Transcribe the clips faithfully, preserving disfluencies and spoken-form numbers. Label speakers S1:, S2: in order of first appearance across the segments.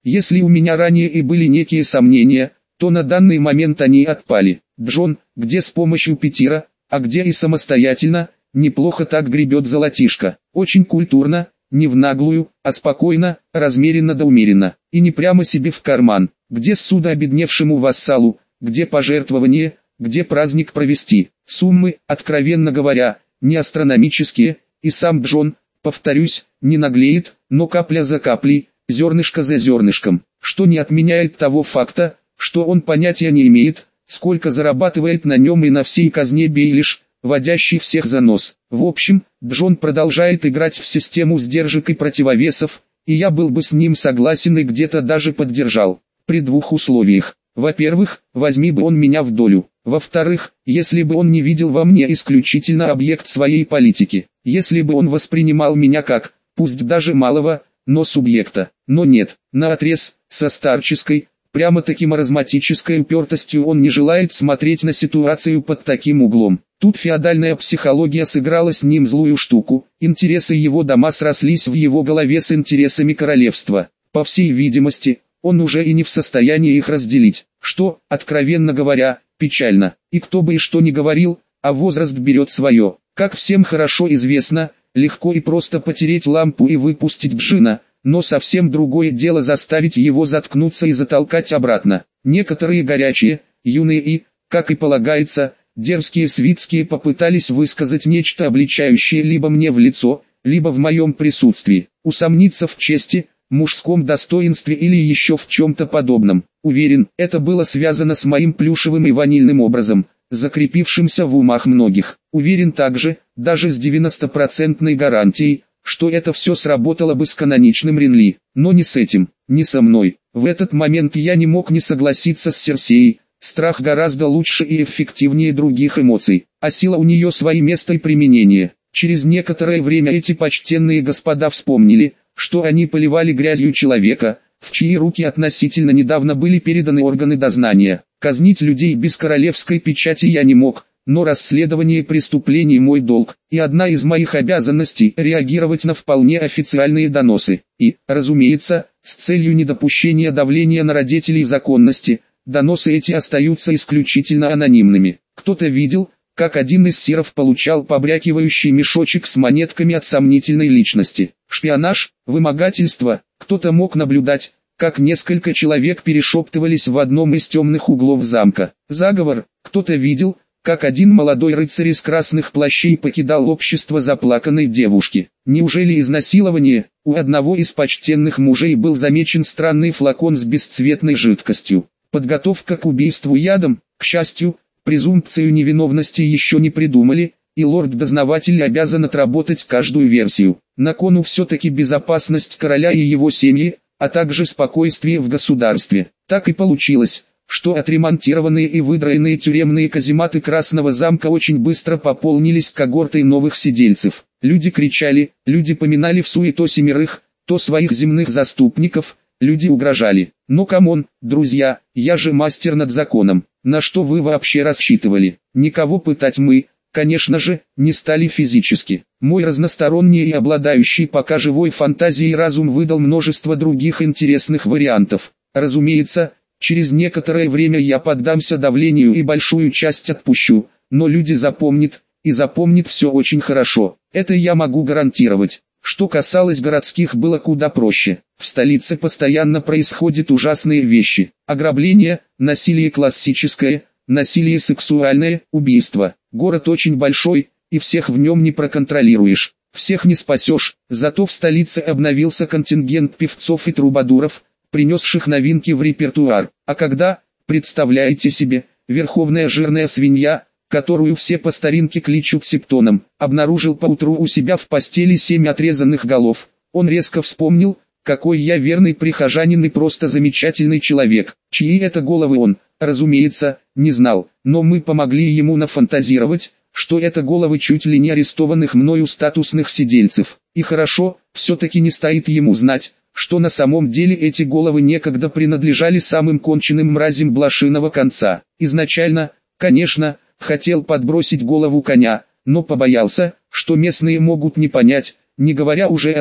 S1: Если у меня ранее и были некие сомнения, то на данный момент они отпали. Джон, где с помощью Питера, а где и самостоятельно, неплохо так гребет золотишко. Очень культурно, не в наглую, а спокойно, размеренно да умеренно. И не прямо себе в карман. Где ссуда обедневшему вассалу, где пожертвование, где праздник провести. Суммы, откровенно говоря, не астрономические, и сам Джон, повторюсь, не наглеет, но капля за каплей, зернышко за зернышком, что не отменяет того факта, что он понятия не имеет, сколько зарабатывает на нем и на всей казне Бейлиш, водящий всех за нос. В общем, Джон продолжает играть в систему сдержек и противовесов, и я был бы с ним согласен и где-то даже поддержал, при двух условиях. Во-первых, возьми бы он меня в долю. Во-вторых, если бы он не видел во мне исключительно объект своей политики. Если бы он воспринимал меня как, пусть даже малого, но субъекта. Но нет, наотрез, со старческой, прямо-таки маразматической упертостью он не желает смотреть на ситуацию под таким углом. Тут феодальная психология сыграла с ним злую штуку, интересы его дома срослись в его голове с интересами королевства. По всей видимости, он уже и не в состоянии их разделить, что, откровенно говоря, печально. И кто бы и что ни говорил, а возраст берет свое. Как всем хорошо известно, легко и просто потереть лампу и выпустить джина, но совсем другое дело заставить его заткнуться и затолкать обратно. Некоторые горячие, юные и, как и полагается, дерзкие свитские попытались высказать нечто обличающее либо мне в лицо, либо в моем присутствии, усомниться в чести, мужском достоинстве или еще в чем-то подобном. Уверен, это было связано с моим плюшевым и ванильным образом, закрепившимся в умах многих. Уверен также, даже с девяностопроцентной гарантией, что это все сработало бы с каноничным Ренли, но не с этим, не со мной. В этот момент я не мог не согласиться с Серсеей. Страх гораздо лучше и эффективнее других эмоций, а сила у нее свои место и применение. Через некоторое время эти почтенные господа вспомнили, что они поливали грязью человека, в чьи руки относительно недавно были переданы органы дознания. Казнить людей без королевской печати я не мог, но расследование преступлений мой долг, и одна из моих обязанностей реагировать на вполне официальные доносы, и, разумеется, с целью недопущения давления на родителей законности, доносы эти остаются исключительно анонимными. Кто-то видел, как один из сиров получал побрякивающий мешочек с монетками от сомнительной личности. Шпионаж, вымогательство, кто-то мог наблюдать, как несколько человек перешептывались в одном из темных углов замка. Заговор, кто-то видел, как один молодой рыцарь из красных плащей покидал общество заплаканной девушки. Неужели изнасилование? У одного из почтенных мужей был замечен странный флакон с бесцветной жидкостью. Подготовка к убийству ядом, к счастью, презумпцию невиновности еще не придумали, и лорд-дознаватель обязан отработать каждую версию. На кону все-таки безопасность короля и его семьи, а также спокойствие в государстве. Так и получилось, что отремонтированные и выдраенные тюремные казематы Красного замка очень быстро пополнились когортой новых сидельцев. Люди кричали, люди поминали в суе то семерых, то своих земных заступников, люди угрожали. Но камон, друзья, я же мастер над законом. На что вы вообще рассчитывали? Никого пытать мы, конечно же, не стали физически. Мой разносторонний и обладающий пока живой фантазией разум выдал множество других интересных вариантов. Разумеется, через некоторое время я поддамся давлению и большую часть отпущу, но люди запомнят, и запомнят все очень хорошо. Это я могу гарантировать. Что касалось городских, было куда проще. В столице постоянно происходят ужасные вещи. Ограбление, насилие классическое, насилие сексуальное, убийство. Город очень большой, и всех в нем не проконтролируешь. Всех не спасешь. Зато в столице обновился контингент певцов и трубадуров, принесших новинки в репертуар. А когда, представляете себе, верховная жирная свинья, которую все по старинке кличут Септоном, обнаружил поутру у себя в постели семь отрезанных голов, он резко вспомнил, какой я верный прихожанин и просто замечательный человек. Чьи это головы он, разумеется, не знал, но мы помогли ему нафантазировать, что это головы чуть ли не арестованных мною статусных сидельцев. И хорошо, все-таки не стоит ему знать, что на самом деле эти головы некогда принадлежали самым конченным мразям блошиного конца. Изначально, конечно, хотел подбросить голову коня, но побоялся, что местные могут не понять, не говоря уже о том,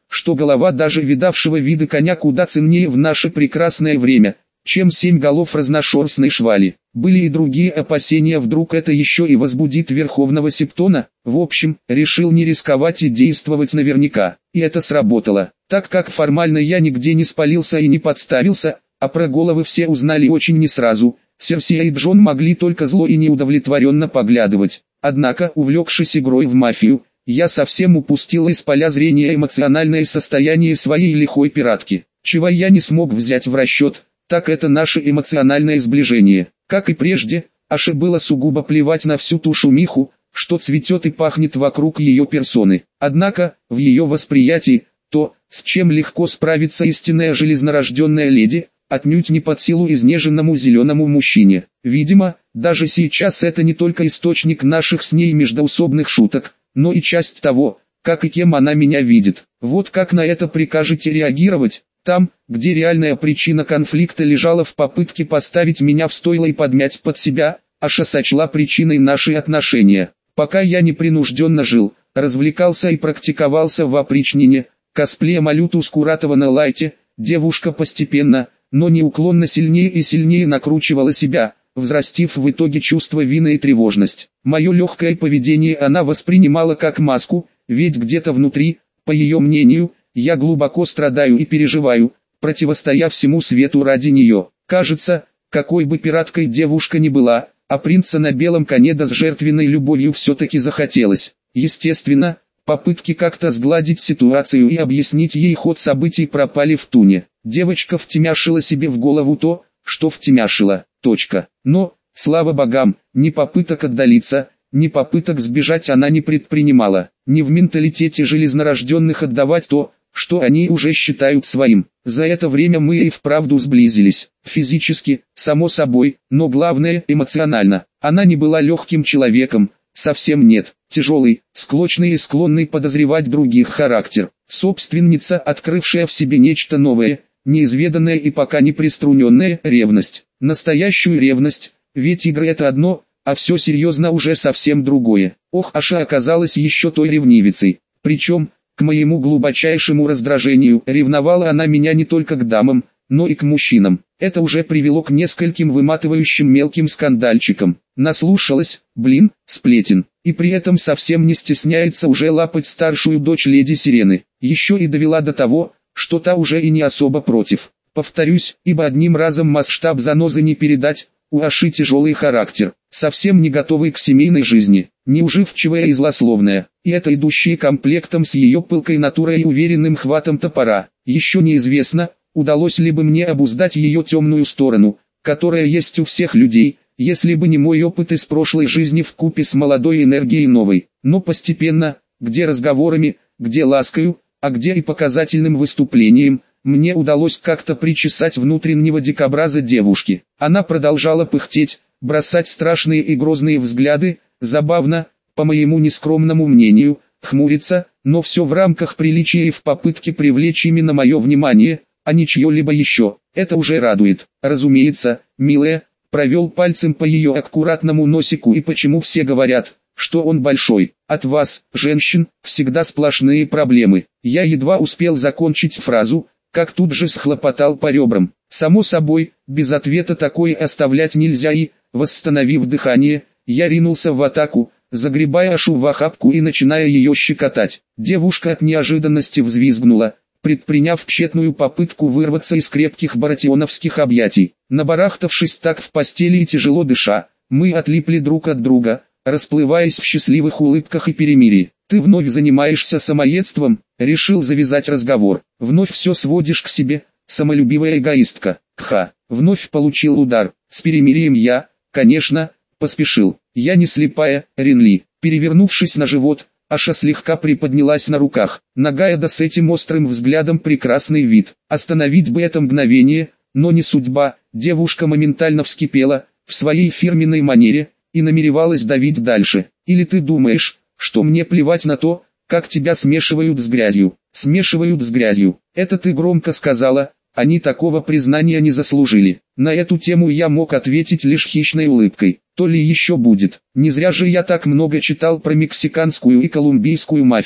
S1: что голова даже видавшего виды коня куда ценнее в наше прекрасное время, чем семь голов разношерстной швали. Были и другие опасения, вдруг это еще и возбудит Верховного Септона. В общем, решил не рисковать и действовать наверняка. И это сработало, так как формально я нигде не спалился и не подставился, а про головы все узнали очень не сразу. Серсия и Джон могли только зло и неудовлетворенно поглядывать. Однако, увлекшись игрой в мафию, я совсем упустил из поля зрения эмоциональное состояние своей лихой пиратки. Чего я не смог взять в расчет, так это наше эмоциональное сближение. Как и прежде, Аше было сугубо плевать на всю ту шумиху, что цветет и пахнет вокруг ее персоны. Однако, в ее восприятии, то, с чем легко справится истинная железнорожденная леди, отнюдь не под силу изнеженному зеленому мужчине. Видимо, даже сейчас это не только источник наших с ней междоусобных шуток, но и часть того, как и кем она меня видит. Вот как на это прикажете реагировать? Там, где реальная причина конфликта лежала в попытке поставить меня в стойло и подмять под себя, Аша сочла причиной наши отношения. Пока я непринужденно жил, развлекался и практиковался в опричнине, косплея Малюту Скуратова на лайте, девушка постепенно, но неуклонно сильнее и сильнее накручивала себя, взрастив в итоге чувство вины и тревожность. Мое легкое поведение она воспринимала как маску, ведь где-то внутри, по ее мнению, я глубоко страдаю и переживаю, противостоя всему свету ради нее. Кажется, какой бы пираткой девушка ни была, а принца на белом коне да с жертвенной любовью все-таки захотелось. Естественно, попытки как-то сгладить ситуацию и объяснить ей ход событий пропали в туне. Девочка втемяшила себе в голову то, что втемяшила. Точка. Но, слава богам, ни попыток отдалиться, ни попыток сбежать она не предпринимала. Не в менталитете железнорожденных отдавать то, что они уже считают своим. За это время мы и вправду сблизились. Физически, само собой, но главное эмоционально. Она не была легким человеком, совсем нет. Тяжелый, склочный и склонный подозревать других характер. Собственница, открывшая в себе нечто новое, неизведанное и пока не приструненное, ревность. Настоящую ревность, ведь игры это одно, а все серьезно уже совсем другое. Ох, Аша оказалась еще той ревнивицей. Причем, к моему глубочайшему раздражению, ревновала она меня не только к дамам, но и к мужчинам. Это уже привело к нескольким выматывающим мелким скандальчикам. Наслушалась, блин, сплетен. И при этом совсем не стесняется уже лапать старшую дочь леди Сирены. Еще и довела до того, что та уже и не особо против. Повторюсь, ибо одним разом масштаб занозы не передать, у Аши тяжелый характер, совсем не готовый к семейной жизни, неуживчивая и злословная, и это идущие комплектом с ее пылкой натурой и уверенным хватом топора. Еще неизвестно, удалось ли бы мне обуздать ее темную сторону, которая есть у всех людей, если бы не мой опыт из прошлой жизни вкупе с молодой энергией новой. Но постепенно, где разговорами, где ласкою, а где и показательным выступлением, мне удалось как-то причесать внутреннего дикобраза девушки. Она продолжала пыхтеть, бросать страшные и грозные взгляды, забавно, по моему нескромному мнению, хмуриться, но все в рамках приличия и в попытке привлечь именно мое внимание, а не чье-либо еще. Это уже радует. Разумеется, милая, провел пальцем по ее аккуратному носику, и почему все говорят, что он большой. От вас, женщин, всегда сплошные проблемы. Я едва успел закончить фразу, как тут же схлопотал по ребрам. Само собой, без ответа такое оставлять нельзя и, восстановив дыхание, я ринулся в атаку, загребая Ашу в охапку и начиная ее щекотать. Девушка от неожиданности взвизгнула, предприняв тщетную попытку вырваться из крепких баратионовских объятий. Набарахтавшись так в постели и тяжело дыша, мы отлипли друг от друга, расплываясь в счастливых улыбках и перемирии. «Ты вновь занимаешься самоедством?» — решил завязать разговор. «Вновь все сводишь к себе, самолюбивая эгоистка». Кха, вновь получил удар. С перемирием я, конечно, поспешил. Я не слепая, Ренли. Перевернувшись на живот, Аша слегка приподнялась на руках. Нагая да с этим острым взглядом прекрасный вид. Остановить бы это мгновение, но не судьба. Девушка моментально вскипела, в своей фирменной манере, и намеревалась давить дальше. «Или ты думаешь, что мне плевать на то, как тебя смешивают с грязью?» «Смешивают с грязью. Это ты громко сказала, они такого признания не заслужили». На эту тему я мог ответить лишь хищной улыбкой. То ли еще будет. Не зря же я так много читал про мексиканскую и колумбийскую мафию.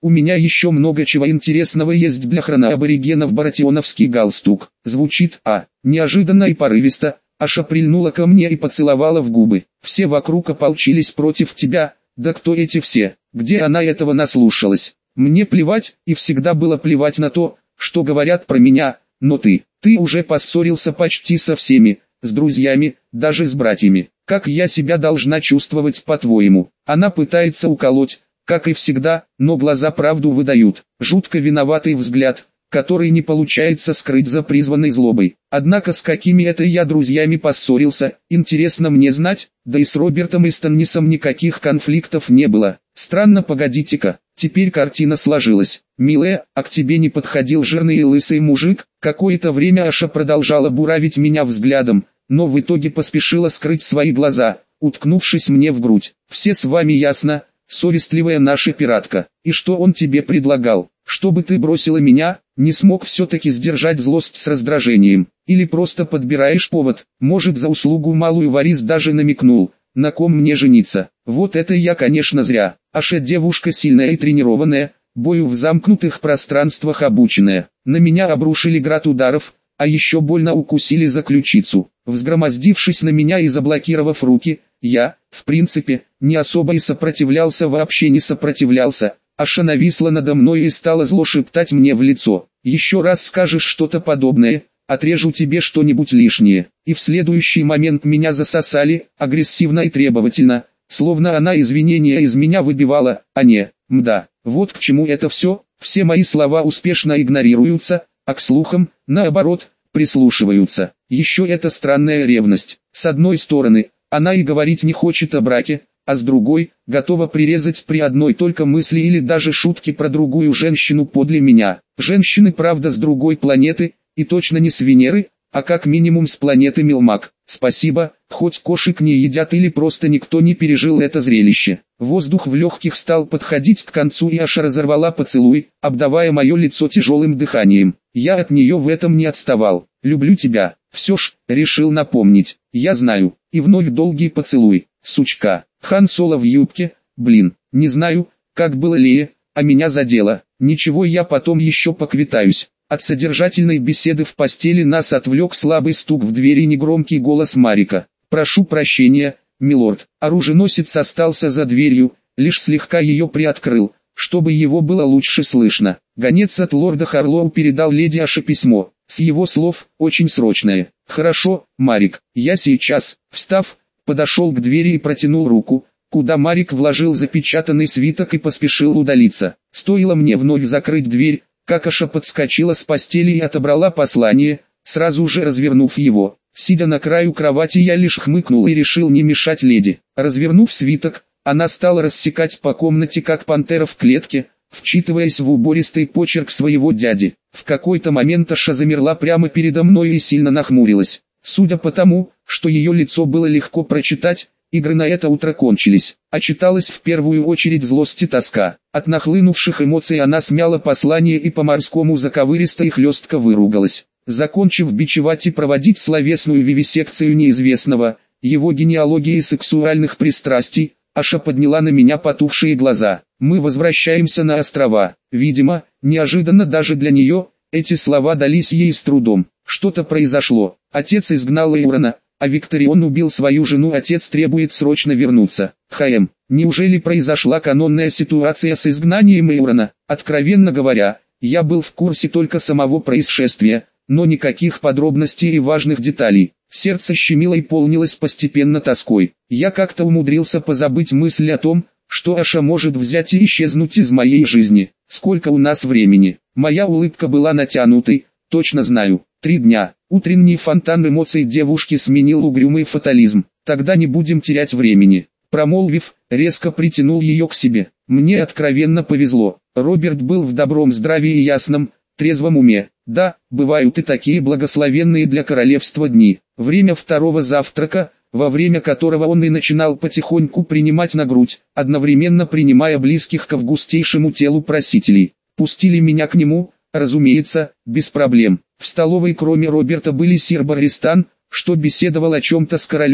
S1: У меня еще много чего интересного есть для хроноаборигенов. Баратионовский галстук. Звучит, а, неожиданно и порывисто. Аша прильнула ко мне и поцеловала в губы. Все вокруг ополчились против тебя. Да кто эти все? Где она этого наслушалась? Мне плевать, и всегда было плевать на то, что говорят про меня, но ты, ты уже поссорился почти со всеми, с друзьями, даже с братьями. Как я себя должна чувствовать, по-твоему? Она пытается уколоть, как и всегда, но глаза правду выдают. Жутко виноватый взгляд, который не получается скрыть за призванной злобой. Однако с какими это я друзьями поссорился, интересно мне знать, да и с Робертом Истоннисом никаких конфликтов не было. Странно, погодите-ка, теперь картина сложилась. Милая, а к тебе не подходил жирный и лысый мужик? Какое-то время Аша продолжала буравить меня взглядом, но в итоге поспешила скрыть свои глаза, уткнувшись мне в грудь. Все с вами ясно, совестливая наша пиратка. И что он тебе предлагал? Чтобы ты бросила меня? Не смог все-таки сдержать злость с раздражением. Или просто подбираешь повод? Может, за услугу малую Варис даже намекнул, на ком мне жениться. Вот это я, конечно, зря. Аша девушка сильная и тренированная, бою в замкнутых пространствах обученная. На меня обрушили град ударов, а еще больно укусили за ключицу. Взгромоздившись на меня и заблокировав руки, я, в принципе, не особо и сопротивлялся, вообще не сопротивлялся. Аша нависла надо мной и стала зло шептать мне в лицо. «Еще раз скажешь что-то подобное, отрежу тебе что-нибудь лишнее». И в следующий момент меня засосали, агрессивно и требовательно, словно она извинения из меня выбивала, а не, мда. Вот к чему это все, все мои слова успешно игнорируются, а к слухам, наоборот, прислушиваются. Еще эта странная ревность. С одной стороны, она и говорить не хочет о браке, а с другой, готова прирезать при одной только мысли или даже шутке про другую женщину подле меня. Женщины, правда, с другой планеты, и точно не с Венеры, а как минимум с планеты Милмак. Спасибо, хоть кошек не едят или просто никто не пережил это зрелище. Воздух в легких стал подходить к концу, и Аша разорвала поцелуй, обдавая мое лицо тяжелым дыханием. Я от нее в этом не отставал. «Люблю тебя», все ж, решил напомнить. «Я знаю». И вновь долгий поцелуй. Сучка. Хан Соло в юбке, блин, не знаю, как было Лее, а меня задело. Ничего, я потом еще поквитаюсь. От содержательной беседы в постели нас отвлек слабый стук в двери и негромкий голос Марика. «Прошу прощения, милорд». Оруженосец остался за дверью, лишь слегка ее приоткрыл, чтобы его было лучше слышно. Гонец от лорда Харлоу передал леди Аше письмо. С его слов, очень срочное. «Хорошо, Марик, я сейчас». Встав, подошел к двери и протянул руку, куда Марик вложил запечатанный свиток и поспешил удалиться. Стоило мне вновь закрыть дверь, как Аша подскочила с постели и отобрала послание, сразу же развернув его. Сидя на краю кровати, я лишь хмыкнул и решил не мешать леди. Развернув свиток, она стала рассекать по комнате как пантера в клетке, вчитываясь в убористый почерк своего дяди. В какой-то момент Аша замерла прямо передо мной и сильно нахмурилась. Судя по тому, что ее лицо было легко прочитать, игры на это утро кончились. А читалась в первую очередь злость и тоска. От нахлынувших эмоций она смяла послание и по-морскому заковыристо и хлестко выругалась. Закончив бичевать и проводить словесную вивисекцию неизвестного, его генеалогии сексуальных пристрастий, Аша подняла на меня потухшие глаза. «Мы возвращаемся на острова». Видимо, неожиданно даже для нее, эти слова дались ей с трудом. Что-то произошло. Отец изгнал Эйрона, а Викторион убил свою жену. Отец требует срочно вернуться. Хэм, неужели произошла канонная ситуация с изгнанием Эйрона? Откровенно говоря, я был в курсе только самого происшествия, но никаких подробностей и важных деталей. Сердце щемило и полнилось постепенно тоской. Я как-то умудрился позабыть мысль о том, что Аша может взять и исчезнуть из моей жизни. Сколько у нас времени? Моя улыбка была натянутой, точно знаю. Три дня. Утренний фонтан эмоций девушки сменил угрюмый фатализм. Тогда не будем терять времени. Промолвив, резко притянул ее к себе. Мне откровенно повезло. Роберт был в добром здравии и ясном, трезвом уме. Да, бывают и такие благословенные для королевства дни. Время второго завтрака, во время которого он и начинал потихоньку принимать на грудь, одновременно принимая близких к августейшему телу просителей. Пустили меня к нему, разумеется, без проблем. В столовой кроме Роберта были сир Барристан, что беседовал о чем-то с королем,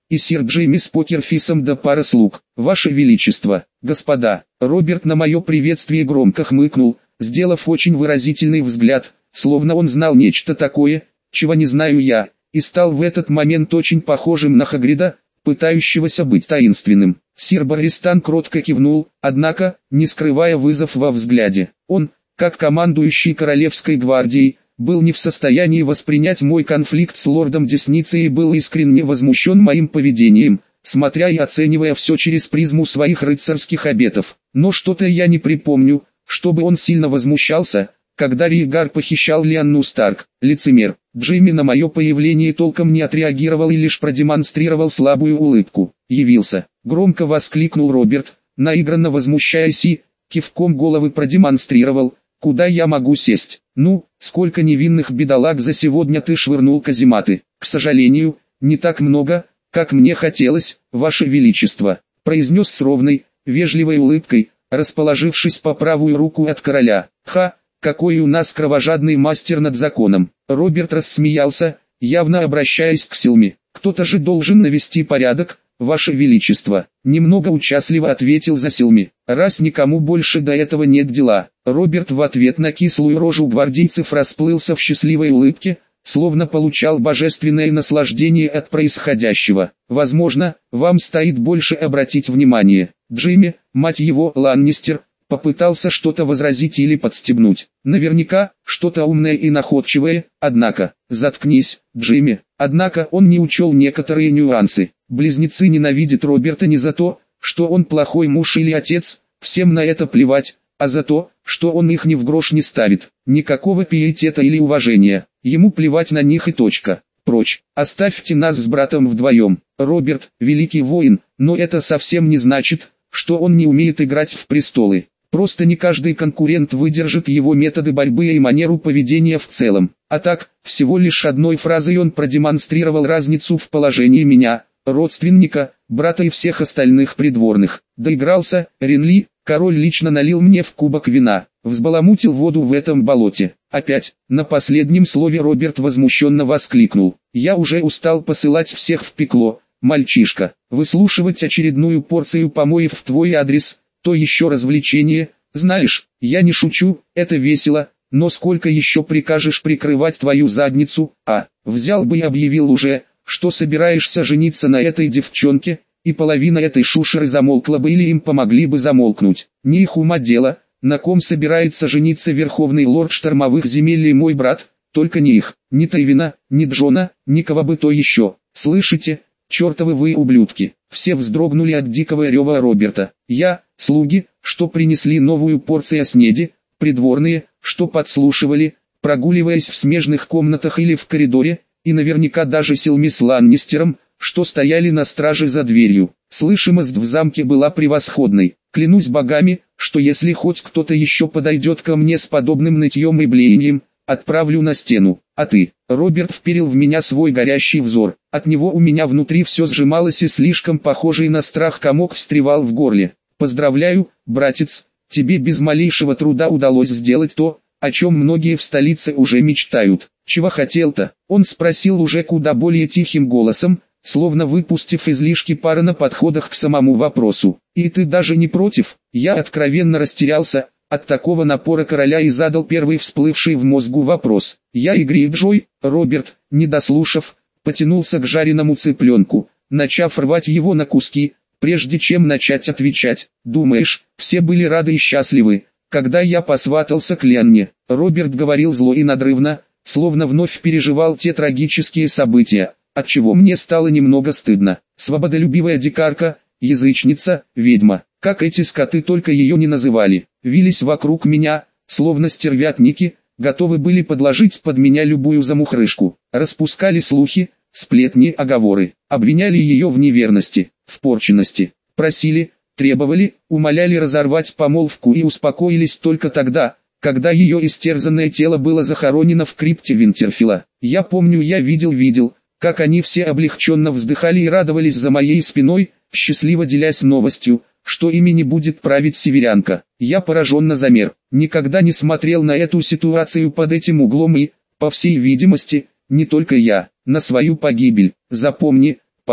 S1: и сир Джейми с покерфисом да пара слуг. Ваше Величество, господа. Роберт на мое приветствие громко хмыкнул, сделав очень выразительный взгляд, словно он знал нечто такое, чего не знаю я, и стал в этот момент очень похожим на Хагрида, пытающегося быть таинственным. Сир Барристан кротко кивнул, однако, не скрывая вызов во взгляде. Он, как командующий Королевской гвардией, был не в состоянии воспринять мой конфликт с лордом Десницей и был искренне возмущен моим поведением, смотря и оценивая все через призму своих рыцарских обетов. Но что-то я не припомню, чтобы он сильно возмущался, когда Ригар похищал Лианну Старк. Лицемер. Джейми на мое появление толком не отреагировал и лишь продемонстрировал слабую улыбку. Явился. Громко воскликнул Роберт, наигранно возмущаясь и, кивком головы продемонстрировал, куда я могу сесть. Ну, сколько невинных бедолаг за сегодня ты швырнул, казематы. К сожалению, не так много, как мне хотелось, Ваше Величество, произнес с ровной, вежливой улыбкой, расположившись по правую руку от короля. Ха, какой у нас кровожадный мастер над законом. Роберт рассмеялся, явно обращаясь к Силме. Кто-то же должен навести порядок, Ваше Величество. Немного участливо ответил за Силми. Раз никому больше до этого нет дела. Роберт в ответ на кислую рожу гвардейцев расплылся в счастливой улыбке, словно получал божественное наслаждение от происходящего. Возможно, вам стоит больше обратить внимание. Джейми, мать его, Ланнистер, попытался что-то возразить или подстебнуть. Наверняка, что-то умное и находчивое, однако, заткнись, Джейми. Однако он не учел некоторые нюансы. Близнецы ненавидят Роберта не за то, что он плохой муж или отец, всем на это плевать, а за то, что он их ни в грош не ставит. Никакого пиетета или уважения. Ему плевать на них и точка. Прочь. Оставьте нас с братом вдвоем. Роберт, великий воин, но это совсем не значит, что он не умеет играть в престолы. Просто не каждый конкурент выдержит его методы борьбы и манеру поведения в целом. А так, всего лишь одной фразой он продемонстрировал разницу в положении меня, родственника, брата и всех остальных придворных. Доигрался, Ренли, король лично налил мне в кубок вина, взбаламутил воду в этом болоте. Опять, на последнем слове Роберт возмущенно воскликнул. Я уже устал посылать всех в пекло, мальчишка. Выслушивать очередную порцию помоев в твой адрес, то еще развлечение. Знаешь, я не шучу, это весело, но сколько еще прикажешь прикрывать твою задницу, а, взял бы и объявил уже, что собираешься жениться на этой девчонке, и половина этой шушеры замолкла бы или им помогли бы замолкнуть. Не их ума дело, на ком собирается жениться верховный лорд штормовых земель и мой брат, только не их, ни Тейвина, ни Джона, никого бы то еще. Слышите, чертовы вы ублюдки. Все вздрогнули от дикого рева Роберта. Я, слуги, что принесли новую порцию снеди, придворные, что подслушивали, прогуливаясь в смежных комнатах или в коридоре, и наверняка даже Силми с Ланнистером, что стояли на страже за дверью. Слышимость в замке была превосходной. Клянусь богами, что если хоть кто-то еще подойдет ко мне с подобным нытьем и блеянием, отправлю на стену. А ты, Роберт вперил в меня свой горящий взор. От него у меня внутри все сжималось и слишком похожий на страх комок встревал в горле. Поздравляю, братец, тебе без малейшего труда удалось сделать то, о чем многие в столице уже мечтают. Чего хотел-то? Он спросил уже куда более тихим голосом, словно выпустив излишки пара на подходах к самому вопросу. И ты даже не против? Я откровенно растерялся от такого напора короля и задал первый всплывший в мозгу вопрос. Я и Грейджой, Роберт, не дослушав, потянулся к жареному цыпленку, начав рвать его на куски, прежде чем начать отвечать. Думаешь, все были рады и счастливы, когда я посватался к Лианне? Роберт говорил зло и надрывно, словно вновь переживал те трагические события, отчего мне стало немного стыдно. Свободолюбивая дикарка, язычница, ведьма, как эти скоты только ее не называли, вились вокруг меня, словно стервятники, готовы были подложить под меня любую замухрышку. Распускали слухи, сплетни, оговоры, обвиняли ее в неверности, в порченности, просили, требовали, умоляли разорвать помолвку и успокоились только тогда, когда ее истерзанное тело было захоронено в крипте Винтерфилла. Я помню, я видел-видел, как они все облегченно вздыхали и радовались за моей спиной, счастливо делясь новостью, что ими не будет править северянка. Я пораженно замер, никогда не смотрел на эту ситуацию под этим углом и, по всей видимости, не только я, на свою погибель. Запомни, парень,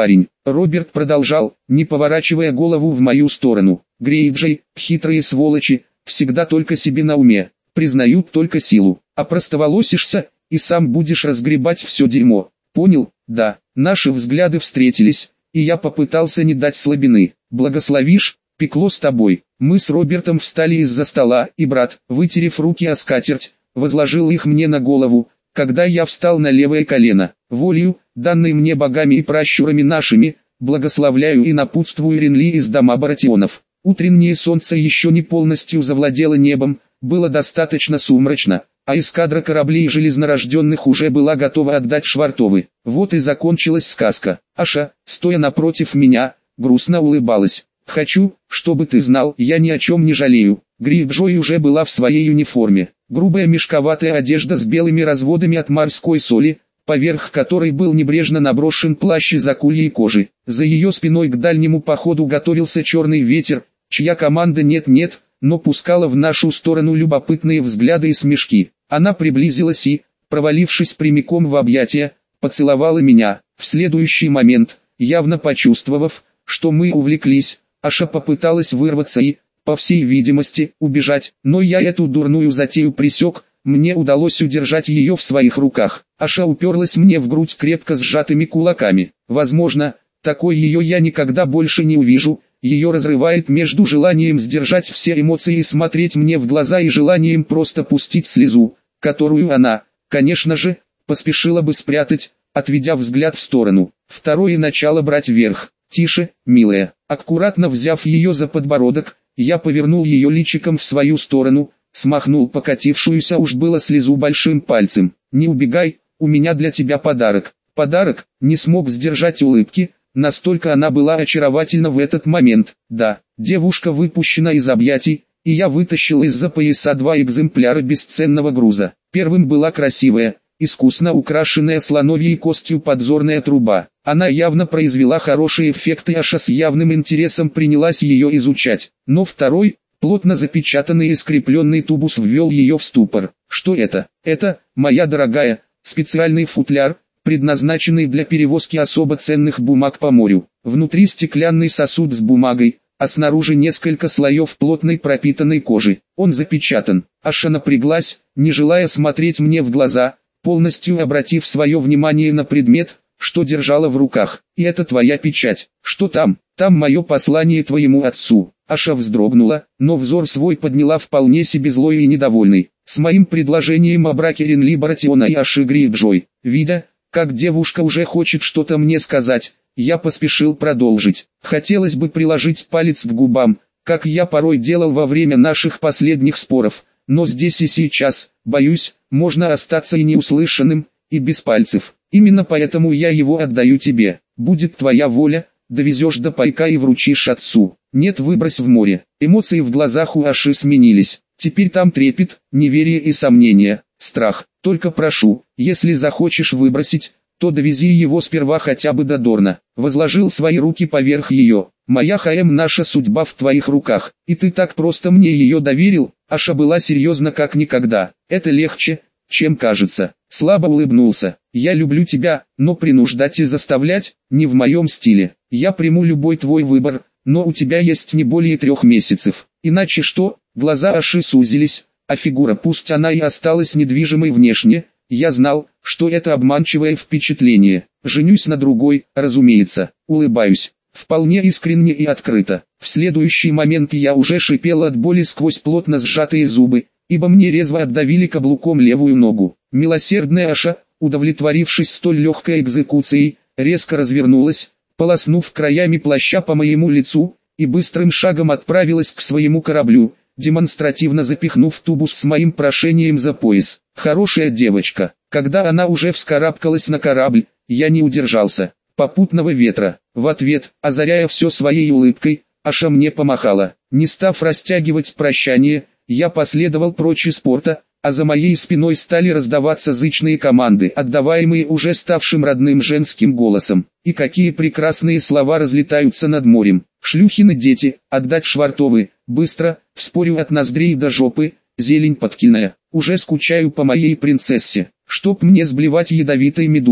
S1: Роберт продолжал, не поворачивая голову в мою сторону. Грейджей, хитрые сволочи, всегда только себе на уме, признают только силу, а простоволосишься, и сам будешь разгребать все дерьмо. Понял? Да. Наши взгляды встретились, и я попытался не дать слабины. Благословишь? Пекло с тобой. Мы с Робертом встали из-за стола, и брат, вытерев руки о скатерть, возложил их мне на голову, когда я встал на левое колено. Волею, данной мне богами и пращурами нашими, благословляю и напутствую Ренли из дома Баратионов. Утреннее солнце еще не полностью завладело небом, было достаточно сумрачно, а эскадра кораблей железнорожденных уже была готова отдать швартовы. Вот и закончилась сказка. Аша, стоя напротив меня, грустно улыбалась. «Хочу, чтобы ты знал, я ни о чем не жалею». Грейджой уже была в своей униформе. Грубая мешковатая одежда с белыми разводами от морской соли, поверх которой был небрежно наброшен плащ из акульей кожи. За ее спиной к дальнему походу готовился черный ветер, чья команда нет-нет, но пускала в нашу сторону любопытные взгляды и смешки. Она приблизилась и, провалившись прямиком в объятия, поцеловала меня. В следующий момент, явно почувствовав, что мы увлеклись, Аша попыталась вырваться и, по всей видимости, убежать, но я эту дурную затею пресек, мне удалось удержать ее в своих руках. Аша уперлась мне в грудь крепко сжатыми кулаками. Возможно, такой ее я никогда больше не увижу. Ее разрывает между желанием сдержать все эмоции и смотреть мне в глаза и желанием просто пустить слезу, которую она, конечно же, поспешила бы спрятать, отведя взгляд в сторону. Второе начало брать вверх. «Тише, милая». Аккуратно взяв ее за подбородок, я повернул ее личиком в свою сторону, смахнул покатившуюся уж было слезу большим пальцем. «Не убегай, у меня для тебя подарок». Подарок, не смог сдержать улыбки, настолько она была очаровательна в этот момент. Да, девушка выпущена из объятий, и я вытащил из-за пояса два экземпляра бесценного груза. Первым была красивая, искусно украшенная слоновьей костью подзорная труба. Она явно произвела хороший эффект, и Аша с явным интересом принялась ее изучать. Но второй, плотно запечатанный и скрепленный тубус ввел ее в ступор. Что это? Это, моя дорогая, специальный футляр, предназначенный для перевозки особо ценных бумаг по морю. Внутри стеклянный сосуд с бумагой, а снаружи несколько слоев плотной пропитанной кожи. Он запечатан. Аша напряглась, не желая смотреть мне в глаза, полностью обратив свое внимание на предмет, что держала в руках. «И это твоя печать. Что там?» «Там мое послание твоему отцу». Аша вздрогнула, но взор свой подняла вполне себе злой и недовольный. С моим предложением о браке Ренли Баратиона и Аши Грейджой, видя, как девушка уже хочет что-то мне сказать, я поспешил продолжить. Хотелось бы приложить палец к губам, как я порой делал во время наших последних споров, но здесь и сейчас, боюсь, можно остаться и неуслышанным, и без пальцев. Именно поэтому я его отдаю тебе. Будет твоя воля, довезешь до пайка и вручишь отцу. Нет, выбрось в море. Эмоции в глазах у Аши сменились. Теперь там трепет, неверие и сомнение, страх. Только прошу, если захочешь выбросить, то довези его сперва хотя бы до Дорна. Возложил свои руки поверх ее. Моя Хаэм, наша судьба в твоих руках. И ты так просто мне ее доверил? Аша была серьезна как никогда. Это легче, чем кажется. Слабо улыбнулся. Я люблю тебя, но принуждать и заставлять, не в моем стиле. Я приму любой твой выбор, но у тебя есть не более трех месяцев. Иначе что? Глаза Аши сузились, а фигура, пусть она и осталась недвижимой внешне, я знал, что это обманчивое впечатление. Женюсь на другой, разумеется. Улыбаюсь. Вполне искренне и открыто. В следующий момент я уже шипел от боли сквозь плотно сжатые зубы, ибо мне резво отдавили каблуком левую ногу. Милосердная Аша, удовлетворившись столь легкой экзекуцией, резко развернулась, полоснув краями плаща по моему лицу, и быстрым шагом отправилась к своему кораблю, демонстративно запихнув тубус с моим прошением за пояс. Хорошая девочка. Когда она уже вскарабкалась на корабль, я не удержался. Попутного ветра. В ответ, озаряя все своей улыбкой, Аша мне помахала. Не став растягивать прощание, я последовал прочь из порта, а за моей спиной стали раздаваться зычные команды, отдаваемые уже ставшим родным женским голосом. И какие прекрасные слова разлетаются над морем. Шлюхины дети, отдать швартовы, быстро, вспорю от ноздрей до жопы, зелень подкильная. Уже скучаю по моей принцессе, чтоб мне сблевать ядовитой медузой.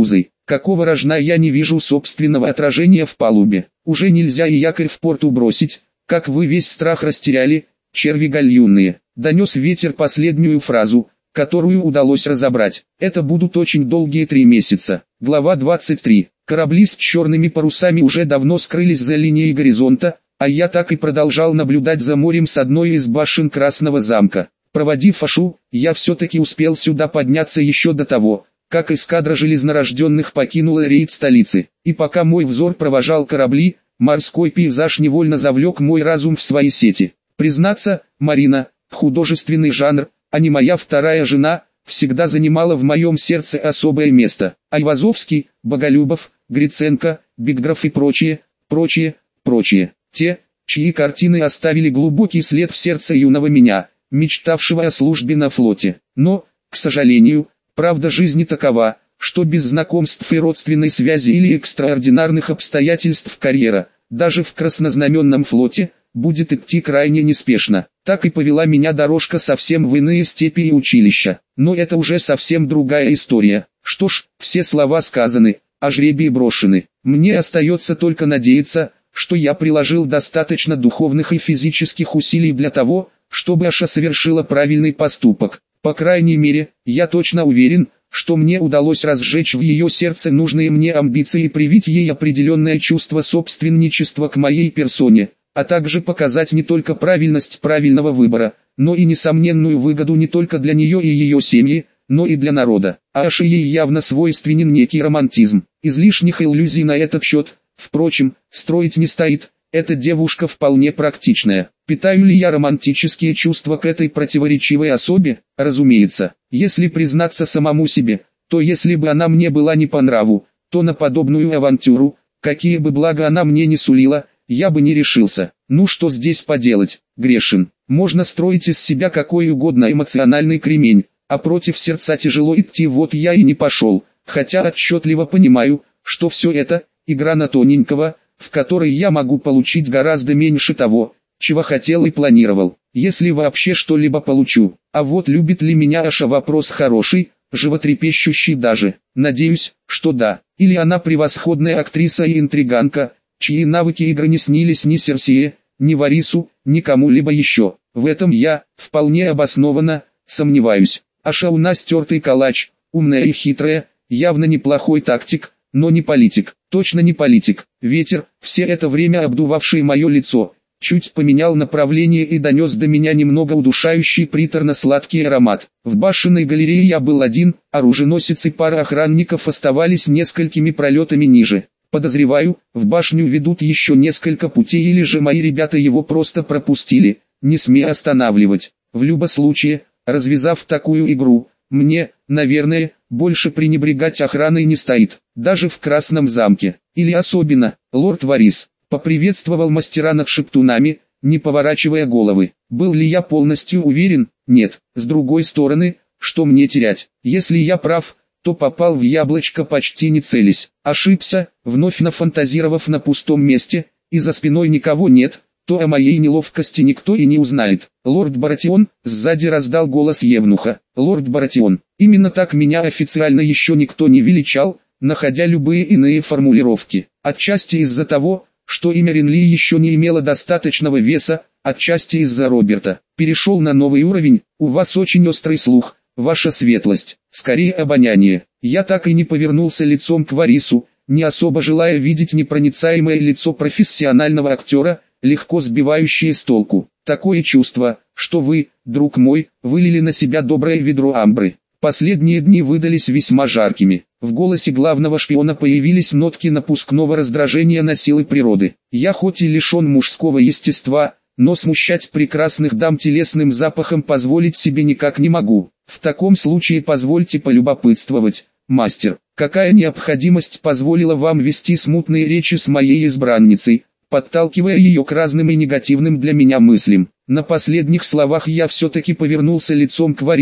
S1: Какого рожна я не вижу собственного отражения в палубе. Уже нельзя и якорь в порту бросить, как вы весь страх растеряли, черви гальюнные. Донес ветер последнюю фразу, которую удалось разобрать. Это будут очень долгие три месяца. Глава двадцать три. Корабли с черными парусами уже давно скрылись за линией горизонта, а я так и продолжал наблюдать за морем с одной из башен Красного замка. Проводив Ашу, я все-таки успел сюда подняться еще до того, как эскадра железнорожденных покинула рейд столицы. И пока мой взор провожал корабли, морской пейзаж невольно завлек мой разум в свои сети. Признаться, Марина, художественный жанр, а не моя вторая жена, всегда занимала в моем сердце особое место. Айвазовский, Боголюбов, Гриценко, Бигграф и прочие, прочие, прочие. Те, чьи картины оставили глубокий след в сердце юного меня, мечтавшего о службе на флоте. Но, к сожалению, правда жизни такова, что без знакомств и родственной связи или экстраординарных обстоятельств карьера, даже в краснознаменном флоте, будет идти крайне неспешно. Так и повела меня дорожка совсем в иные степи и училища. Но это уже совсем другая история. Что ж, все слова сказаны, а жребии брошены. Мне остается только надеяться, что я приложил достаточно духовных и физических усилий для того, чтобы Аша совершила правильный поступок. По крайней мере, я точно уверен, что мне удалось разжечь в ее сердце нужные мне амбиции и привить ей определенное чувство собственничества к моей персоне, а также показать не только правильность правильного выбора, но и несомненную выгоду не только для нее и ее семьи, но и для народа. А Аше ей явно свойственен некий романтизм. Излишних иллюзий на этот счет, впрочем, строить не стоит. Эта девушка вполне практичная. Питаю ли я романтические чувства к этой противоречивой особе? Разумеется. Если признаться самому себе, то если бы она мне была не по нраву, то на подобную авантюру, какие бы блага она мне не сулила, я бы не решился. Ну что здесь поделать, грешен. Можно строить из себя какой угодно эмоциональный кремень, а против сердца тяжело идти, вот я и не пошел, хотя отчетливо понимаю, что все это – игра на тоненького, в которой я могу получить гораздо меньше того, чего хотел и планировал, если вообще что-либо получу. А вот любит ли меня Аша — вопрос хороший, животрепещущий даже. Надеюсь, что да. Или она превосходная актриса и интриганка, чьи навыки игры не снились ни Серсее, ни Варису, ни кому-либо еще. В этом я, вполне обоснованно, сомневаюсь. Аша у нас тертый калач, умная и хитрая, явно неплохой тактик, но не политик, точно не политик. Ветер, все это время обдувавший мое лицо, чуть поменял направление и донес до меня немного удушающий приторно-сладкий аромат. В башенной галерее я был один, оруженосец и пара охранников оставались несколькими пролетами ниже. Подозреваю, в башню ведут еще несколько путей, или же мои ребята его просто пропустили, не смея останавливать. В любом случае, развязав такую игру, мне, наверное, больше пренебрегать охраной не стоит, даже в Красном замке. Или особенно, лорд Варис поприветствовал мастера над шептунами, не поворачивая головы. Был ли я полностью уверен? Нет. С другой стороны, что мне терять? Если я прав, то попал в яблочко почти не целясь. Ошибся, вновь нафантазировав на пустом месте, и за спиной никого нет, то о моей неловкости никто и не узнает. «Лорд Баратион», сзади раздал голос Евнуха. «Лорд Баратион». Именно так меня официально еще никто не величал, находя любые иные формулировки. Отчасти из-за того, что имя Ренли еще не имело достаточного веса, отчасти из-за Роберта. Перешел на новый уровень, у вас очень острый слух, ваша светлость, скорее обоняние. Я так и не повернулся лицом к Варису, не особо желая видеть непроницаемое лицо профессионального актера, легко сбивающее с толку. Такое чувство, что вы, друг мой, вылили на себя доброе ведро амбры. Последние дни выдались весьма жаркими. В голосе главного шпиона появились нотки напускного раздражения на силы природы. Я хоть и лишен мужского естества, но смущать прекрасных дам телесным запахом позволить себе никак не могу. В таком случае позвольте полюбопытствовать, мастер, какая необходимость позволила вам вести смутные речи с моей избранницей, подталкивая ее к разным и негативным для меня мыслям. На последних словах я все-таки повернулся лицом к Варису,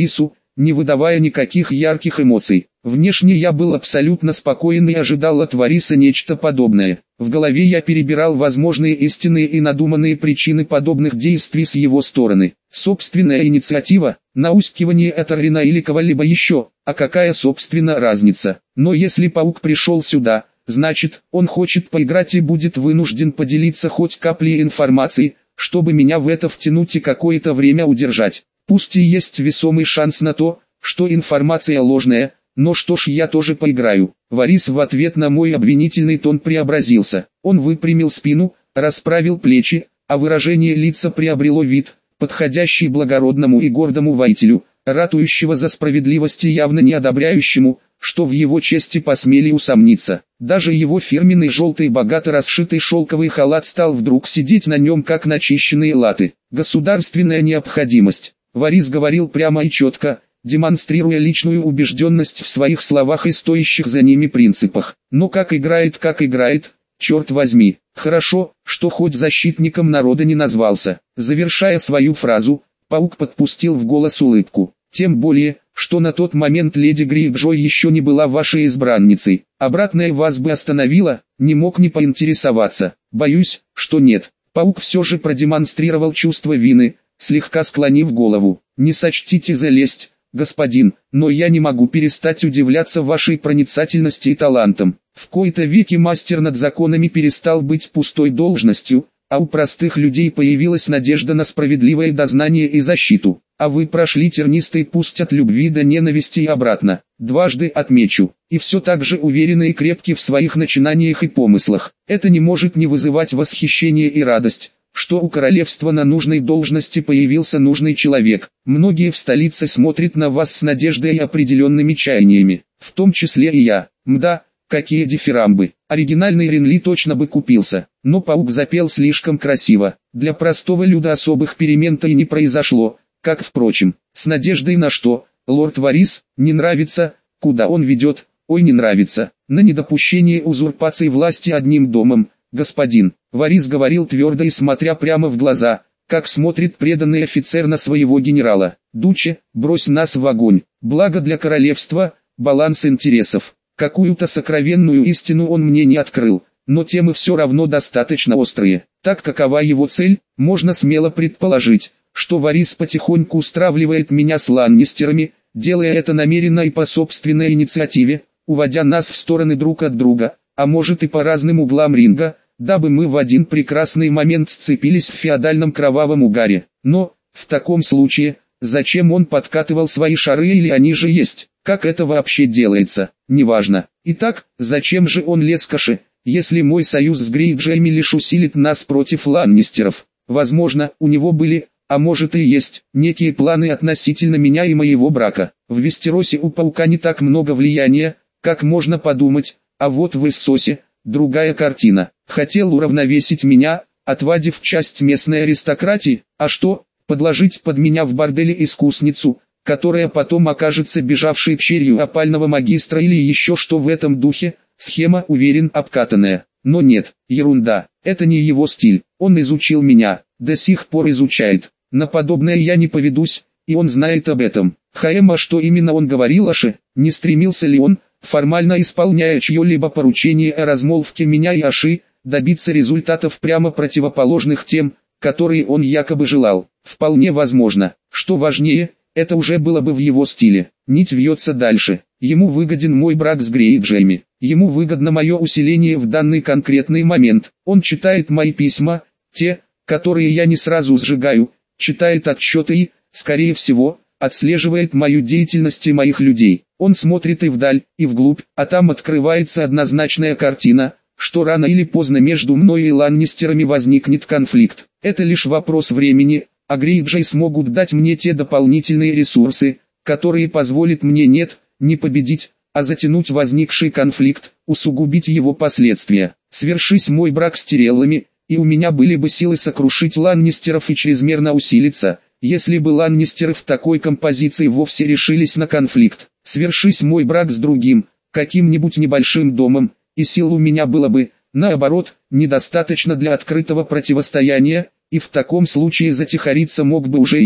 S1: не выдавая никаких ярких эмоций. Внешне я был абсолютно спокоен и ожидал от Вариса нечто подобное. В голове я перебирал возможные истинные и надуманные причины подобных действий с его стороны. Собственная инициатива, наускивание Этарина или кого-либо еще, а какая собственно разница? Но если паук пришел сюда, значит, он хочет поиграть и будет вынужден поделиться хоть каплей информации, чтобы меня в это втянуть и какое-то время удержать. Пусть и есть весомый шанс на то, что информация ложная, но что ж, я тоже поиграю. Варис в ответ на мой обвинительный тон преобразился. Он выпрямил спину, расправил плечи, а выражение лица приобрело вид, подходящий благородному и гордому воителю, ратующего за справедливость и явно не одобряющему, что в его чести посмели усомниться. Даже его фирменный желтый богато расшитый шелковый халат стал вдруг сидеть на нем как начищенные латы. Государственная необходимость. Варис говорил прямо и четко, демонстрируя личную убежденность в своих словах и стоящих за ними принципах. Но как играет, как играет, черт возьми. Хорошо, что хоть защитником народа не назвался. Завершая свою фразу, паук подпустил в голос улыбку. Тем более, что на тот момент леди Грейджой еще не была вашей избранницей. Обратное вас бы остановило, не мог не поинтересоваться. Боюсь, что нет. Паук все же продемонстрировал чувство вины, слегка склонив голову. Не сочтите за лесть, господин, но я не могу перестать удивляться вашей проницательности и талантам. В кои-то веки мастер над законами перестал быть пустой должностью, а у простых людей появилась надежда на справедливое дознание и защиту. А вы прошли тернистый путь от любви до ненависти и обратно. Дважды отмечу. И все так же уверены и крепки в своих начинаниях и помыслах. Это не может не вызывать восхищение и радость, что у королевства на нужной должности появился нужный человек. Многие в столице смотрят на вас с надеждой и определенными чаяниями, в том числе и я. Мда, какие дифирамбы. Оригинальный Ренли точно бы купился, но паук запел слишком красиво. Для простого люда особых перемен-то и не произошло, как впрочем, с надеждой на что, лорд Варис, не нравится, куда он ведет, ой не нравится, на недопущение узурпации власти одним домом. Господин, Варис говорил твердо и смотря прямо в глаза, как смотрит преданный офицер на своего генерала. Дуче, брось нас в огонь, благо для королевства, баланс интересов. Какую-то сокровенную истину он мне не открыл, но темы все равно достаточно острые. Так какова его цель, можно смело предположить, что Варис потихоньку устравливает меня с ланнистерами, делая это намеренно и по собственной инициативе, уводя нас в стороны друг от друга, а может и по разным углам ринга, дабы мы в один прекрасный момент сцепились в феодальном кровавом угаре. Но, в таком случае, зачем он подкатывал свои шары или они же есть? Как это вообще делается? Неважно. Итак, зачем же он лез к Аше, если мой союз с Грейджами лишь усилит нас против ланнистеров? Возможно, у него были, а может и есть, некие планы относительно меня и моего брака. В Вестеросе у паука не так много влияния, как можно подумать, а вот в Эссосе другая картина. Хотел уравновесить меня, отвадив часть местной аристократии, а что, подложить под меня в борделе искусницу, которая потом окажется бежавшей черью опального магистра или еще что в этом духе, схема, уверен, обкатанная. Но нет, ерунда, это не его стиль, он изучил меня, до сих пор изучает. На подобное я не поведусь, и он знает об этом. Хаэм, а что именно он говорил Аше, не стремился ли он, формально исполняя чье-либо поручение о размолвке меня и Аши, добиться результатов прямо противоположных тем, которые он якобы желал? Вполне возможно. Что важнее, это уже было бы в его стиле. Нить вьется дальше. Ему выгоден мой брак с Грейджами. Ему выгодно мое усиление в данный конкретный момент. Он читает мои письма, те, которые я не сразу сжигаю, читает отчеты и, скорее всего, отслеживает мою деятельность и моих людей. Он смотрит и вдаль, и вглубь, а там открывается однозначная картина, что рано или поздно между мной и ланнистерами возникнет конфликт. Это лишь вопрос времени, а Грейджи смогут дать мне те дополнительные ресурсы, которые позволят мне нет, не победить, а затянуть возникший конфликт, усугубить его последствия. Свершись мой брак с Тиреллами, и у меня были бы силы сокрушить ланнистеров и чрезмерно усилиться, если бы ланнистеры в такой композиции вовсе решились на конфликт. Свершись мой брак с другим, каким-нибудь небольшим домом, и сил у меня было бы, наоборот, недостаточно для открытого противостояния, и в таком случае затихариться мог бы уже я.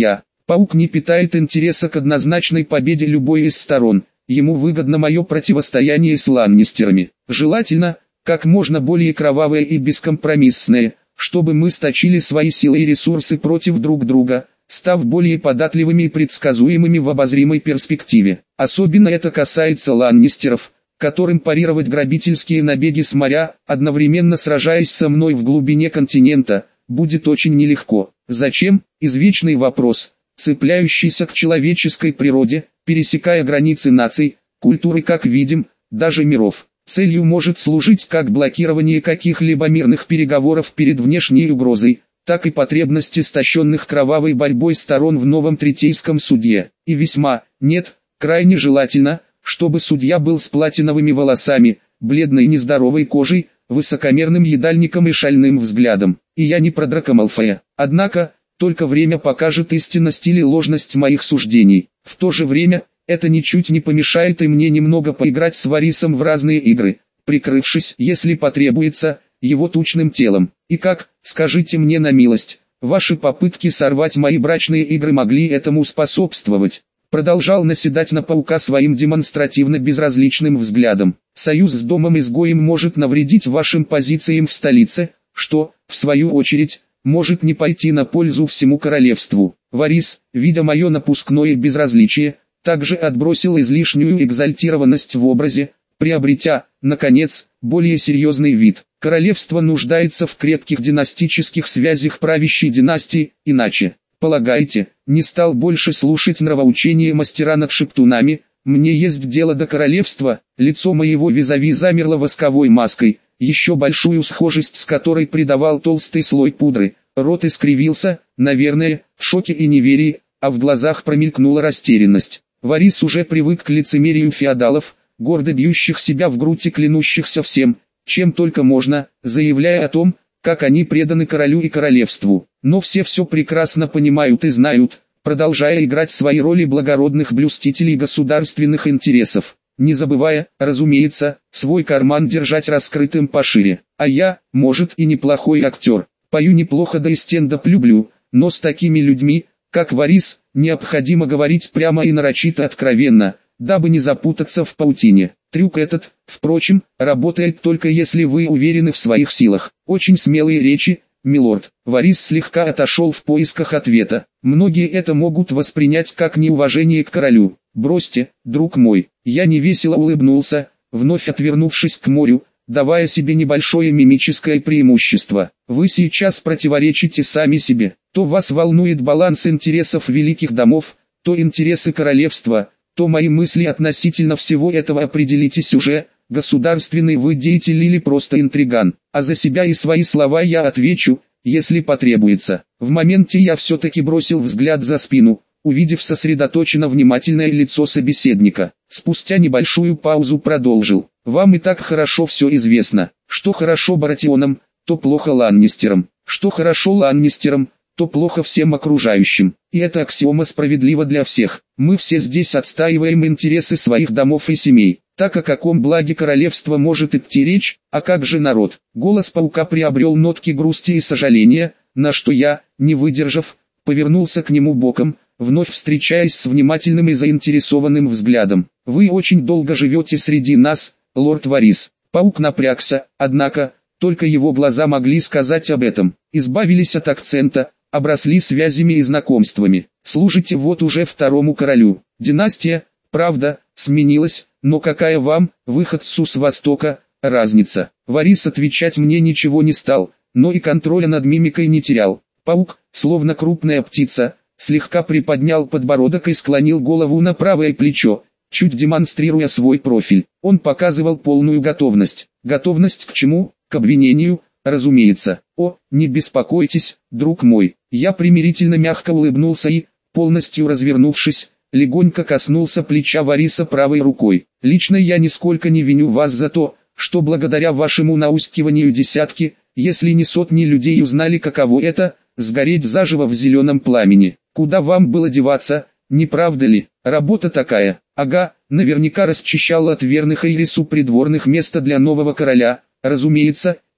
S1: Паук не питает интереса к однозначной победе любой из сторон. Ему выгодно мое противостояние с ланнистерами. Желательно, как можно более кровавое и бескомпромиссное, чтобы мы сточили свои силы и ресурсы против друг друга, став более податливыми и предсказуемыми в обозримой перспективе. Особенно это касается ланнистеров, которым парировать грабительские набеги с моря, одновременно сражаясь со мной в глубине континента, будет очень нелегко. Зачем? Извечный вопрос, цепляющийся к человеческой природе, пересекая границы наций, культуры, как видим, даже миров. Целью может служить как блокирование каких-либо мирных переговоров перед внешней угрозой, так и потребность истощенных кровавой борьбой сторон в новом третейском суде. И весьма, нет, крайне желательно, чтобы судья был с платиновыми волосами, бледной нездоровой кожей, высокомерным едальником и шальным взглядом. И я не про Драко Малфоя. Однако, только время покажет истинность или ложность моих суждений. В то же время, это ничуть не помешает и мне немного поиграть с Варисом в разные игры, прикрывшись, если потребуется, его тучным телом. И как, скажите мне на милость, ваши попытки сорвать мои брачные игры могли этому способствовать? Продолжал наседать на паука своим демонстративно безразличным взглядом. Союз с домом-изгоем может навредить вашим позициям в столице, что, в свою очередь, может не пойти на пользу всему королевству. Варис, видя мое напускное безразличие, также отбросил излишнюю экзальтированность в образе, приобретя, наконец, более серьезный вид. Королевство нуждается в крепких династических связях правящей династии, иначе, полагаете, не стал больше слушать нравоучения мастера над шептунами. Мне есть дело до королевства. Лицо моего визави замерло восковой маской, еще большую схожесть с которой придавал толстый слой пудры. Рот искривился, наверное, в шоке и неверии, а в глазах промелькнула растерянность. Варис уже привык к лицемерию феодалов, гордо бьющих себя в грудь и клянущихся всем, чем только можно, заявляя о том, как они преданы королю и королевству. Но все все прекрасно понимают и знают, продолжая играть свои роли благородных блюстителей государственных интересов, не забывая, разумеется, свой карман держать раскрытым пошире. А я, может, и неплохой актер, пою неплохо да и стендап люблю, но с такими людьми, как Варис, необходимо говорить прямо и нарочито откровенно, дабы не запутаться в паутине. Трюк этот, впрочем, работает только если вы уверены в своих силах. Очень смелые речи, милорд. Варис слегка отошел в поисках ответа. Многие это могут воспринять как неуважение к королю. Бросьте, друг мой. Я невесело улыбнулся, вновь отвернувшись к морю, давая себе небольшое мимическое преимущество. Вы сейчас противоречите сами себе. То вас волнует баланс интересов великих домов, то интересы королевства, то мои мысли относительно всего этого. Определитесь уже, государственный вы деятель или просто интриган. А за себя и свои слова я отвечу, если потребуется. В моменте я все-таки бросил взгляд за спину, увидев сосредоточенно внимательное лицо собеседника. Спустя небольшую паузу продолжил. Вам и так хорошо все известно. Что хорошо Баратионам, то плохо Ланнистерам. Что хорошо Ланнистерам, то плохо всем окружающим. И эта аксиома справедлива для всех. Мы все здесь отстаиваем интересы своих домов и семей. Так о каком благе королевства может идти речь, а как же народ? Голос паука приобрел нотки грусти и сожаления, на что я, не выдержав, повернулся к нему боком, вновь встречаясь с внимательным и заинтересованным взглядом. Вы очень долго живете среди нас, лорд Варис. Паук напрягся, однако, только его глаза могли сказать об этом. Избавились от акцента, обросли связями и знакомствами. Служите вот уже второму королю. Династия, правда, сменилась, но какая вам, выходцу с Востока, разница? Варис отвечать мне ничего не стал, но и контроля над мимикой не терял. Паук, словно крупная птица, слегка приподнял подбородок и склонил голову на правое плечо, чуть демонстрируя свой профиль. Он показывал полную готовность. Готовность к чему? К обвинению, разумеется. О, не беспокойтесь, друг мой. Я примирительно мягко улыбнулся и, полностью развернувшись, легонько коснулся плеча Вариса правой рукой. Лично я нисколько не виню вас за то, что благодаря вашему наускиванию десятки, если не сотни людей узнали, каково это – сгореть заживо в зеленом пламени. Куда вам было деваться, не правда ли? Работа такая. Ага, наверняка расчищал от верных Эйрису придворных место для нового короля, разумеется,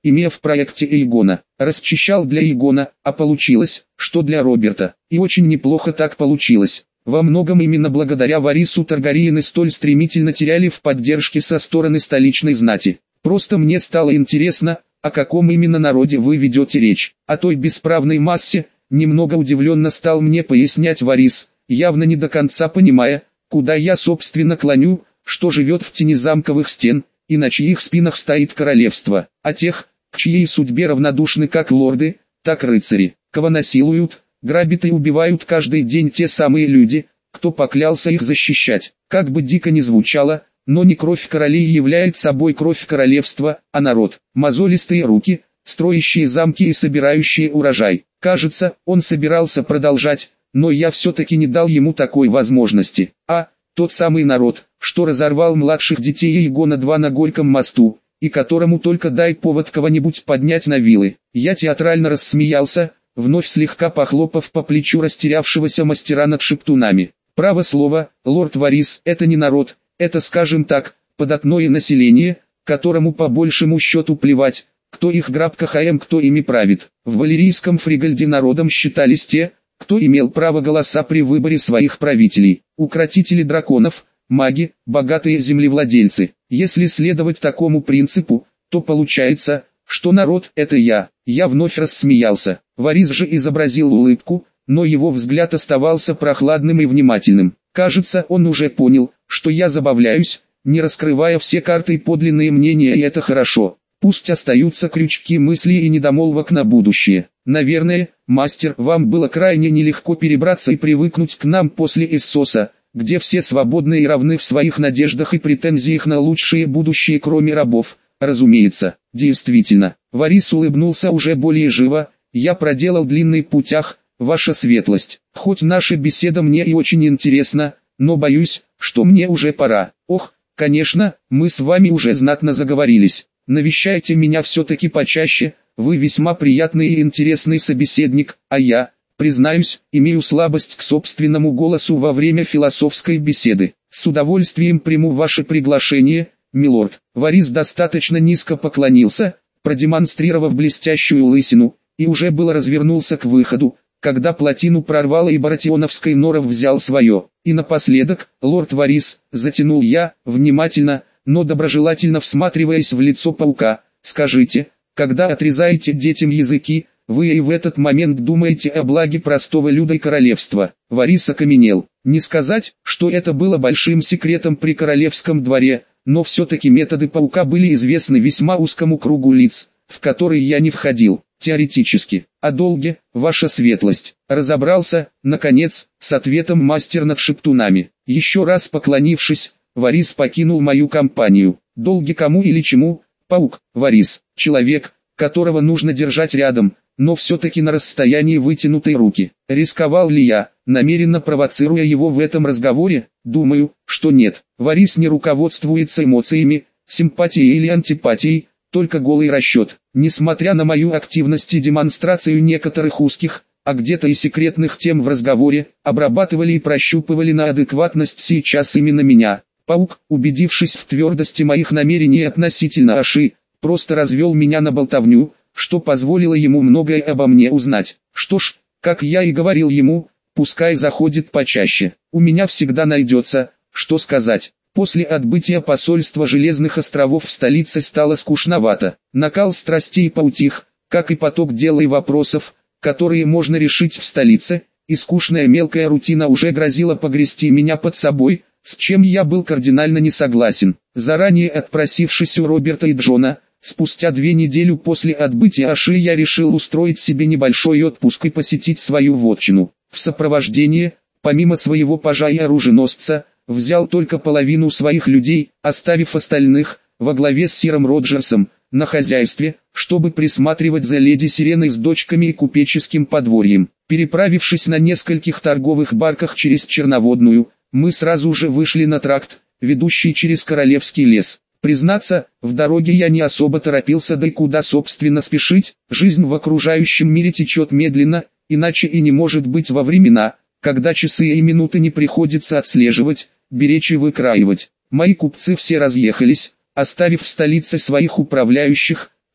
S1: имея в проекте Эйгона. Расчищал для Эйгона, а получилось, что для Роберта. И очень неплохо так получилось. Во многом именно благодаря Варису Таргариены столь стремительно теряли в поддержке со стороны столичной знати. Просто мне стало интересно, о каком именно народе вы ведете речь. О той бесправной массе, немного удивленно стал мне пояснять Варис, явно не до конца понимая, куда я собственно клоню, что живет в тени замковых стен, и на чьих спинах стоит королевство, а тех, к чьей судьбе равнодушны как лорды, так рыцари, кого насилуют, грабят и убивают каждый день те самые люди, кто поклялся их защищать. Как бы дико ни звучало, но не кровь королей является собой кровь королевства, а народ. Мозолистые руки, строящие замки и собирающие урожай. Кажется, он собирался продолжать, но я все-таки не дал ему такой возможности. А, тот самый народ, что разорвал младших детей Эйгона два на Горьком мосту, и которому только дай повод кого-нибудь поднять на вилы. Я театрально рассмеялся, вновь слегка похлопав по плечу растерявшегося мастера над шептунами. Право слово, лорд Варис, это не народ, это, скажем так, податное население, которому по большему счету плевать, кто их грабка хаем, кто ими правит. В валерийском Фригальде народом считались те, кто имел право голоса при выборе своих правителей, укротители драконов, маги, богатые землевладельцы. Если следовать такому принципу, то получается, что народ – это я. Я вновь рассмеялся. Варис же изобразил улыбку, но его взгляд оставался прохладным и внимательным. Кажется, он уже понял, что я забавляюсь, не раскрывая все карты и подлинные мнения, и это хорошо. Пусть остаются крючки мыслей и недомолвок на будущее. Наверное, мастер, вам было крайне нелегко перебраться и привыкнуть к нам после Иссоса, где все свободны и равны в своих надеждах и претензиях на лучшее будущее, кроме рабов. Разумеется, действительно. Варис улыбнулся уже более живо. Я проделал длинный путях, ваша светлость. Хоть наша беседа мне и очень интересна, но боюсь, что мне уже пора. Ох, конечно, мы с вами уже знатно заговорились. Навещайте меня все-таки почаще, вы весьма приятный и интересный собеседник, а я, признаюсь, имею слабость к собственному голосу во время философской беседы. С удовольствием приму ваше приглашение, милорд. Варис достаточно низко поклонился, продемонстрировав блестящую лысину, и уже было развернулся к выходу, когда плотину прорвало и Баратионовский норов взял свое. И напоследок, лорд Варис, затянул я, внимательно, но доброжелательно всматриваясь в лицо паука, скажите, когда отрезаете детям языки, вы и в этот момент думаете о благе простого люда и королевства. Варис окаменел. Не сказать, что это было большим секретом при королевском дворе, но все-таки методы паука были известны весьма узкому кругу лиц, в который я не входил. Теоретически, о долге, ваша светлость. Разобрался, наконец, с ответом мастер над шептунами. Еще раз поклонившись, Варис покинул мою компанию. Долги кому или чему? Паук, Варис, человек, которого нужно держать рядом, но все-таки на расстоянии вытянутой руки. Рисковал ли я, намеренно провоцируя его в этом разговоре? Думаю, что нет. Варис не руководствуется эмоциями, симпатией или антипатией, только голый расчет. Несмотря на мою активность и демонстрацию некоторых узких, а где-то и секретных тем в разговоре, обрабатывали и прощупывали на адекватность сейчас именно меня. Паук, убедившись в твердости моих намерений относительно Аши, просто развел меня на болтовню, что позволило ему многое обо мне узнать. Что ж, как я и говорил ему, пускай заходит почаще. У меня всегда найдется, что сказать. После отбытия посольства Железных островов в столице стало скучновато. Накал страстей поутих, как и поток дел и вопросов, которые можно решить в столице, и скучная мелкая рутина уже грозила погрести меня под собой, с чем я был кардинально не согласен. Заранее отпросившись у Роберта и Джона, спустя две недели после отбытия Аши я решил устроить себе небольшой отпуск и посетить свою вотчину. В сопровождении, помимо своего пажа и оруженосца, взял только половину своих людей, оставив остальных, во главе с сиром Роджерсом, на хозяйстве, чтобы присматривать за леди Сиреной с дочками и купеческим подворьем. Переправившись на нескольких торговых барках через Черноводную, мы сразу же вышли на тракт, ведущий через Королевский лес. Признаться, в дороге я не особо торопился, да и куда собственно спешить, жизнь в окружающем мире течет медленно, иначе и не может быть во времена, когда часы и минуты не приходится отслеживать, беречь и выкраивать. Мои купцы все разъехались, оставив в столице своих управляющих,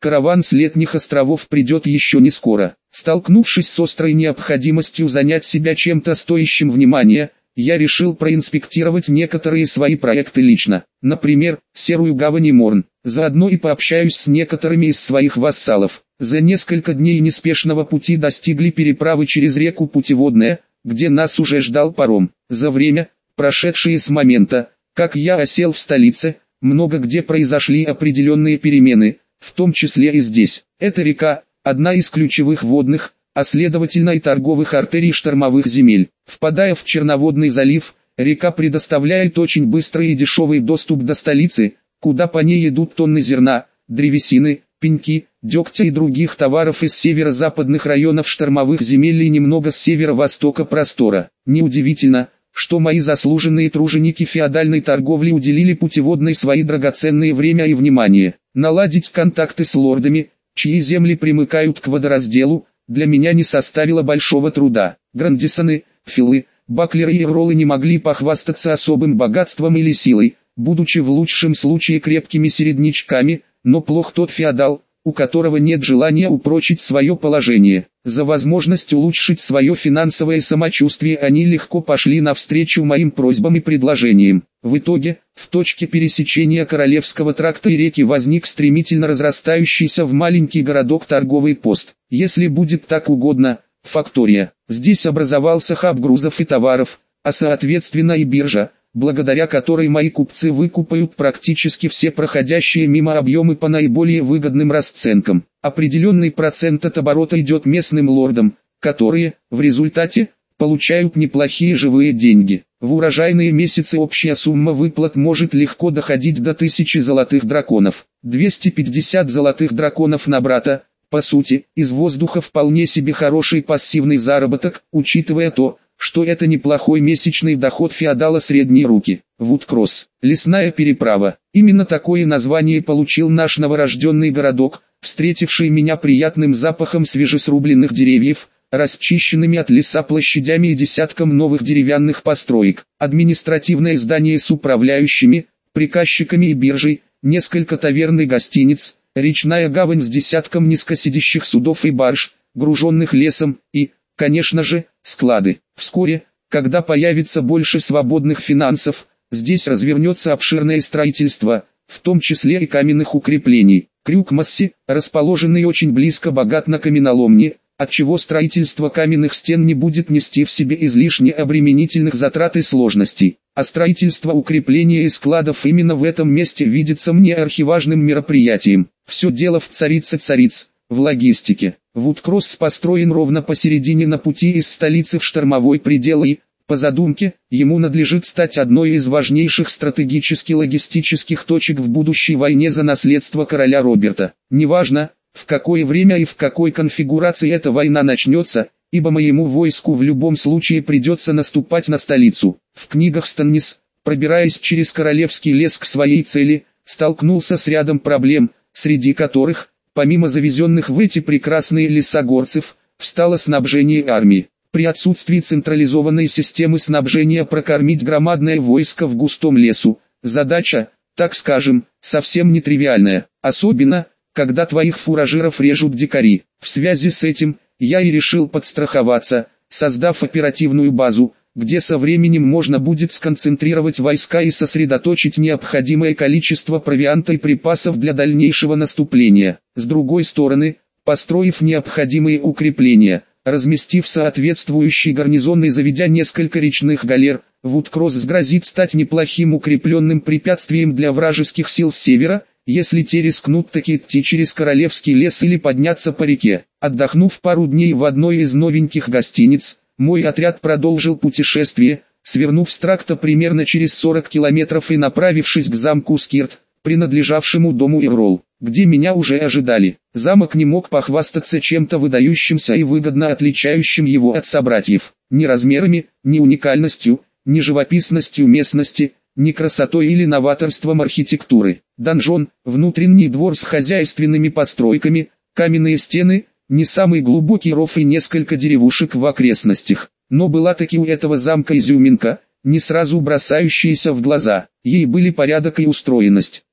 S1: Караван с летних островов придет еще не скоро. Столкнувшись с острой необходимостью занять себя чем-то стоящим внимания, я решил проинспектировать некоторые свои проекты лично. Например, Серую гавань и Морн. Заодно и пообщаюсь с некоторыми из своих вассалов. За несколько дней неспешного пути достигли переправы через реку Путеводная, где нас уже ждал паром. За время, прошедшее с момента, как я осел в столице, много где произошли определенные перемены, в том числе и здесь. Эта река – одна из ключевых водных, а следовательно и торговых артерий штормовых земель. Впадая в Черноводный залив, река предоставляет очень быстрый и дешевый доступ до столицы, куда по ней идут тонны зерна, древесины, пеньки, дегтя и других товаров из северо-западных районов штормовых земель и немного с северо-востока простора. Неудивительно, что мои заслуженные труженики феодальной торговли уделили Путеводной свои драгоценное время и внимание. Наладить контакты с лордами, чьи земли примыкают к водоразделу, для меня не составило большого труда. Грандисоны, Филы, Баклеры и Роллы не могли похвастаться особым богатством или силой, будучи в лучшем случае крепкими середнячками, но плох тот феодал, у которого нет желания упрочить свое положение. За возможность улучшить свое финансовое самочувствие они легко пошли навстречу моим просьбам и предложениям. В итоге, в точке пересечения Королевского тракта и реки возник стремительно разрастающийся в маленький городок торговый пост. Если будет так угодно, фактория. Здесь образовался хаб грузов и товаров, а соответственно и биржа, благодаря которой мои купцы выкупают практически все проходящие мимо объемы по наиболее выгодным расценкам. Определенный процент от оборота идет местным лордам, которые, в результате, получают неплохие живые деньги. В урожайные месяцы общая сумма выплат может легко доходить до тысячи золотых драконов. двести пятьдесят золотых драконов на брата, по сути, из воздуха вполне себе хороший пассивный заработок, учитывая то, что это неплохой месячный доход феодала средней руки. Вудкросс, лесная переправа. Именно такое название получил наш новорожденный городок, встретивший меня приятным запахом свежесрубленных деревьев, расчищенными от леса площадями и десятком новых деревянных построек. Административное здание с управляющими, приказчиками и биржей, несколько таверн и гостиниц, речная гавань с десятком низкосидящих судов и барж, груженных лесом, и, конечно же, склады. Вскоре, когда появится больше свободных финансов, здесь развернется обширное строительство, в том числе и каменных укреплений. Крюкмасси, расположенный очень близко, богат на каменоломни, отчего строительство каменных стен не будет нести в себе излишне обременительных затрат и сложностей. А строительство укрепления и складов именно в этом месте видится мне архиважным мероприятием. Все дело в царице цариц, в логистике. Вудкросс построен ровно посередине на пути из столицы в штормовой предел и, по задумке, ему надлежит стать одной из важнейших стратегически-логистических точек в будущей войне за наследство короля Роберта. Неважно, в какое время и в какой конфигурации эта война начнется, ибо моему войску в любом случае придется наступать на столицу. В книгах Станнис, пробираясь через королевский лес к своей цели, столкнулся с рядом проблем, среди которых, помимо завезенных в эти прекрасные леса горцев, встало снабжение армии. При отсутствии централизованной системы снабжения прокормить громадное войско в густом лесу, задача, так скажем, совсем нетривиальная, особенно, когда твоих фуражиров режут дикари. В связи с этим, я и решил подстраховаться, создав оперативную базу, где со временем можно будет сконцентрировать войска и сосредоточить необходимое количество провианта и припасов для дальнейшего наступления. С другой стороны, построив необходимые укрепления, разместив соответствующий гарнизон и заведя несколько речных галер, Вудкросс грозит стать неплохим укрепленным препятствием для вражеских сил с севера, если те рискнут таки идти через Королевский лес или подняться по реке. Отдохнув пару дней в одной из новеньких гостиниц, мой отряд продолжил путешествие, свернув с тракта примерно через сорок километров и направившись к замку Скирт, принадлежавшему дому Иррол, где меня уже ожидали. Замок не мог похвастаться чем-то выдающимся и выгодно отличающим его от собратьев. Ни размерами, ни уникальностью, ни живописностью местности, ни красотой или новаторством архитектуры. Донжон, внутренний двор с хозяйственными постройками, каменные стены, не самый глубокий ров и несколько деревушек в окрестностях. Но была таки у этого замка изюминка, не сразу бросающаяся в глаза. Ей были порядок и устроенность.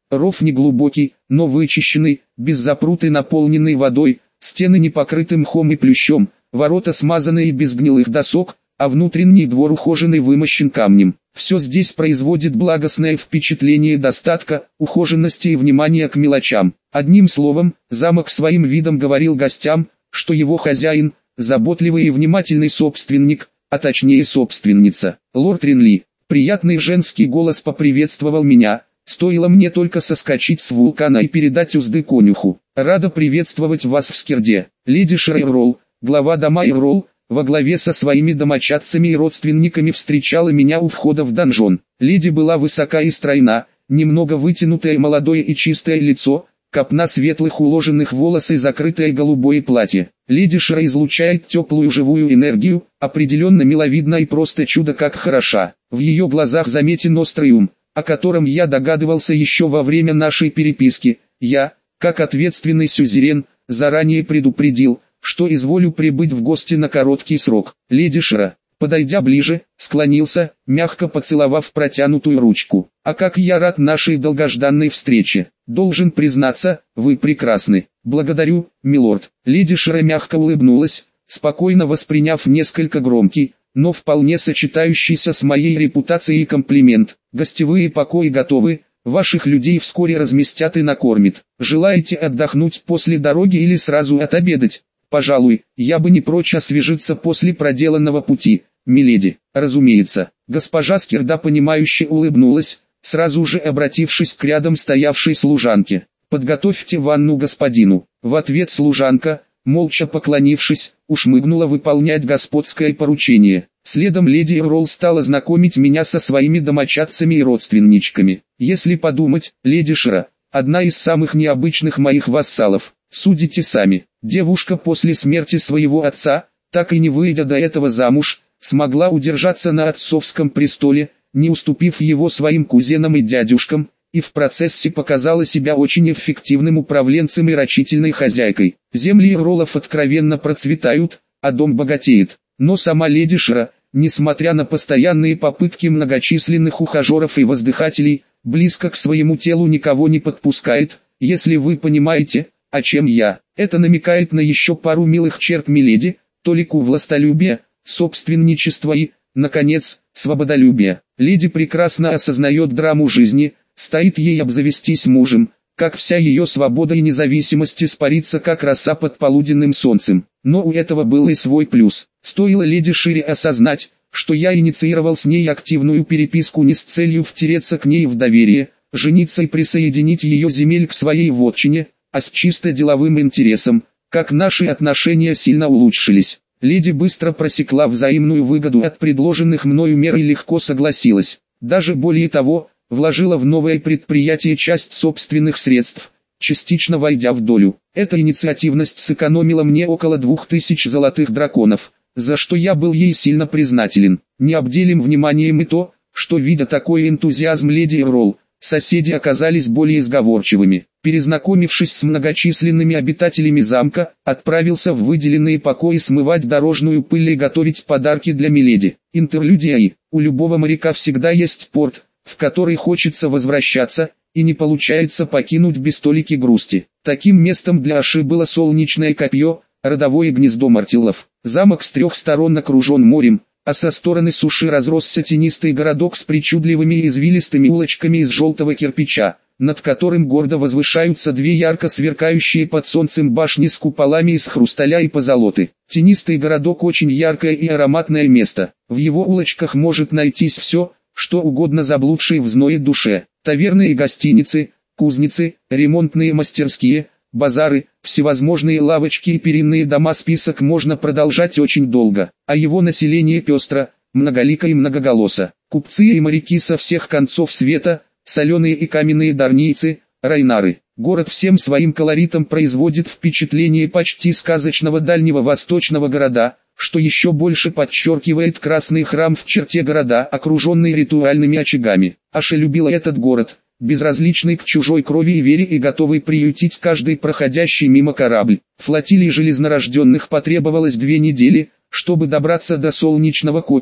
S1: Ров неглубокий, но вычищенный, без запруты наполненный водой, стены не покрыты мхом и плющом, ворота смазанные без гнилых досок, а внутренний двор ухоженный вымощен камнем. Все здесь производит благостное впечатление достатка, ухоженности и внимания к мелочам. Одним словом, замок своим видом говорил гостям, что его хозяин – заботливый и внимательный собственник, а точнее собственница. Лорд Ринли, приятный женский голос поприветствовал меня, стоило мне только соскочить с вулкана и передать узды конюху. Рада приветствовать вас в Скирде. Леди Шрейролл, глава дома Иролл, во главе со своими домочадцами и родственниками встречала меня у входа в донжон. Леди была высока и стройна, немного вытянутое молодое и чистое лицо, копна светлых уложенных волос и закрытое голубое платье. Леди Шра излучает теплую живую энергию, определенно миловидна и просто чудо как хороша. В ее глазах заметен острый ум, о котором я догадывался еще во время нашей переписки. Я, как ответственный сюзерен, заранее предупредил, что изволю прибыть в гости на короткий срок. Леди Шра, подойдя ближе, склонился, мягко поцеловав протянутую ручку. А как я рад нашей долгожданной встрече. Должен признаться, вы прекрасны. Благодарю, милорд. Леди Шра мягко улыбнулась, спокойно восприняв несколько громкий, но вполне сочетающийся с моей репутацией комплимент. Гостевые покои готовы, ваших людей вскоре разместят и накормят. Желаете отдохнуть после дороги или сразу отобедать? Пожалуй, я бы не прочь освежиться после проделанного пути, миледи. Разумеется, госпожа Скирда понимающе улыбнулась, сразу же обратившись к рядом стоявшей служанке. «Подготовьте ванну господину». В ответ служанка, молча поклонившись, ушмыгнула выполнять господское поручение. Следом леди Иролл стала знакомить меня со своими домочадцами и родственничками. Если подумать, леди Шра, одна из самых необычных моих вассалов. Судите сами. Девушка после смерти своего отца, так и не выйдя до этого замуж, смогла удержаться на отцовском престоле, не уступив его своим кузенам и дядюшкам, и в процессе показала себя очень эффективным управленцем и рачительной хозяйкой. Земли Ироллов откровенно процветают, а дом богатеет. Но сама леди Шра, несмотря на постоянные попытки многочисленных ухажеров и воздыхателей, близко к своему телу никого не подпускает, если вы понимаете, о чем я. Это намекает на еще пару милых черт миледи, толику властолюбия, собственничества и, наконец, свободолюбия. Леди прекрасно осознает драму жизни, стоит ей обзавестись мужем, как вся ее свобода и независимость испарится как роса под полуденным солнцем. Но у этого был и свой плюс. Стоило леди Шире осознать, что я инициировал с ней активную переписку не с целью втереться к ней в доверие, жениться и присоединить ее земель к своей вотчине, а с чисто деловым интересом, как наши отношения сильно улучшились. Леди быстро просекла взаимную выгоду от предложенных мною мер и легко согласилась. Даже более того, вложила в новое предприятие часть собственных средств, частично войдя в долю. Эта инициативность сэкономила мне около двух тысяч золотых драконов, за что я был ей сильно признателен. Не обделим вниманием и то, что, видя такой энтузиазм леди Иролл, соседи оказались более сговорчивыми. Перезнакомившись с многочисленными обитателями замка, отправился в выделенные покои смывать дорожную пыль и готовить подарки для миледи. Интерлюдия. У любого моряка всегда есть порт, в который хочется возвращаться, и не получается покинуть без толики грусти. Таким местом для Аши было солнечное копье, родовое гнездо Мартиллов. Замок с трех сторон окружен морем, а со стороны суши разросся тенистый городок с причудливыми и извилистыми улочками из желтого кирпича, над которым гордо возвышаются две ярко сверкающие под солнцем башни с куполами из хрусталя и позолоты. Тенистый городок очень яркое и ароматное место. В его улочках может найтись все, что угодно заблудшей в зное душе. Таверны и гостиницы, кузницы, ремонтные мастерские, базары, всевозможные лавочки и перинные дома. Список можно продолжать очень долго, а его население пестро, многолико и многоголосо. Купцы и моряки со всех концов света, соленые и каменные дарнийцы, райнары. Город всем своим колоритом производит впечатление почти сказочного дальнего восточного города, что еще больше подчеркивает красный храм в черте города, окруженный ритуальными очагами. Аша любила этот город, безразличный к чужой крови и вере и готовый приютить каждый проходящий мимо корабль. Флотилии железнорожденных потребовалось две недели, чтобы добраться до Солнечного копья,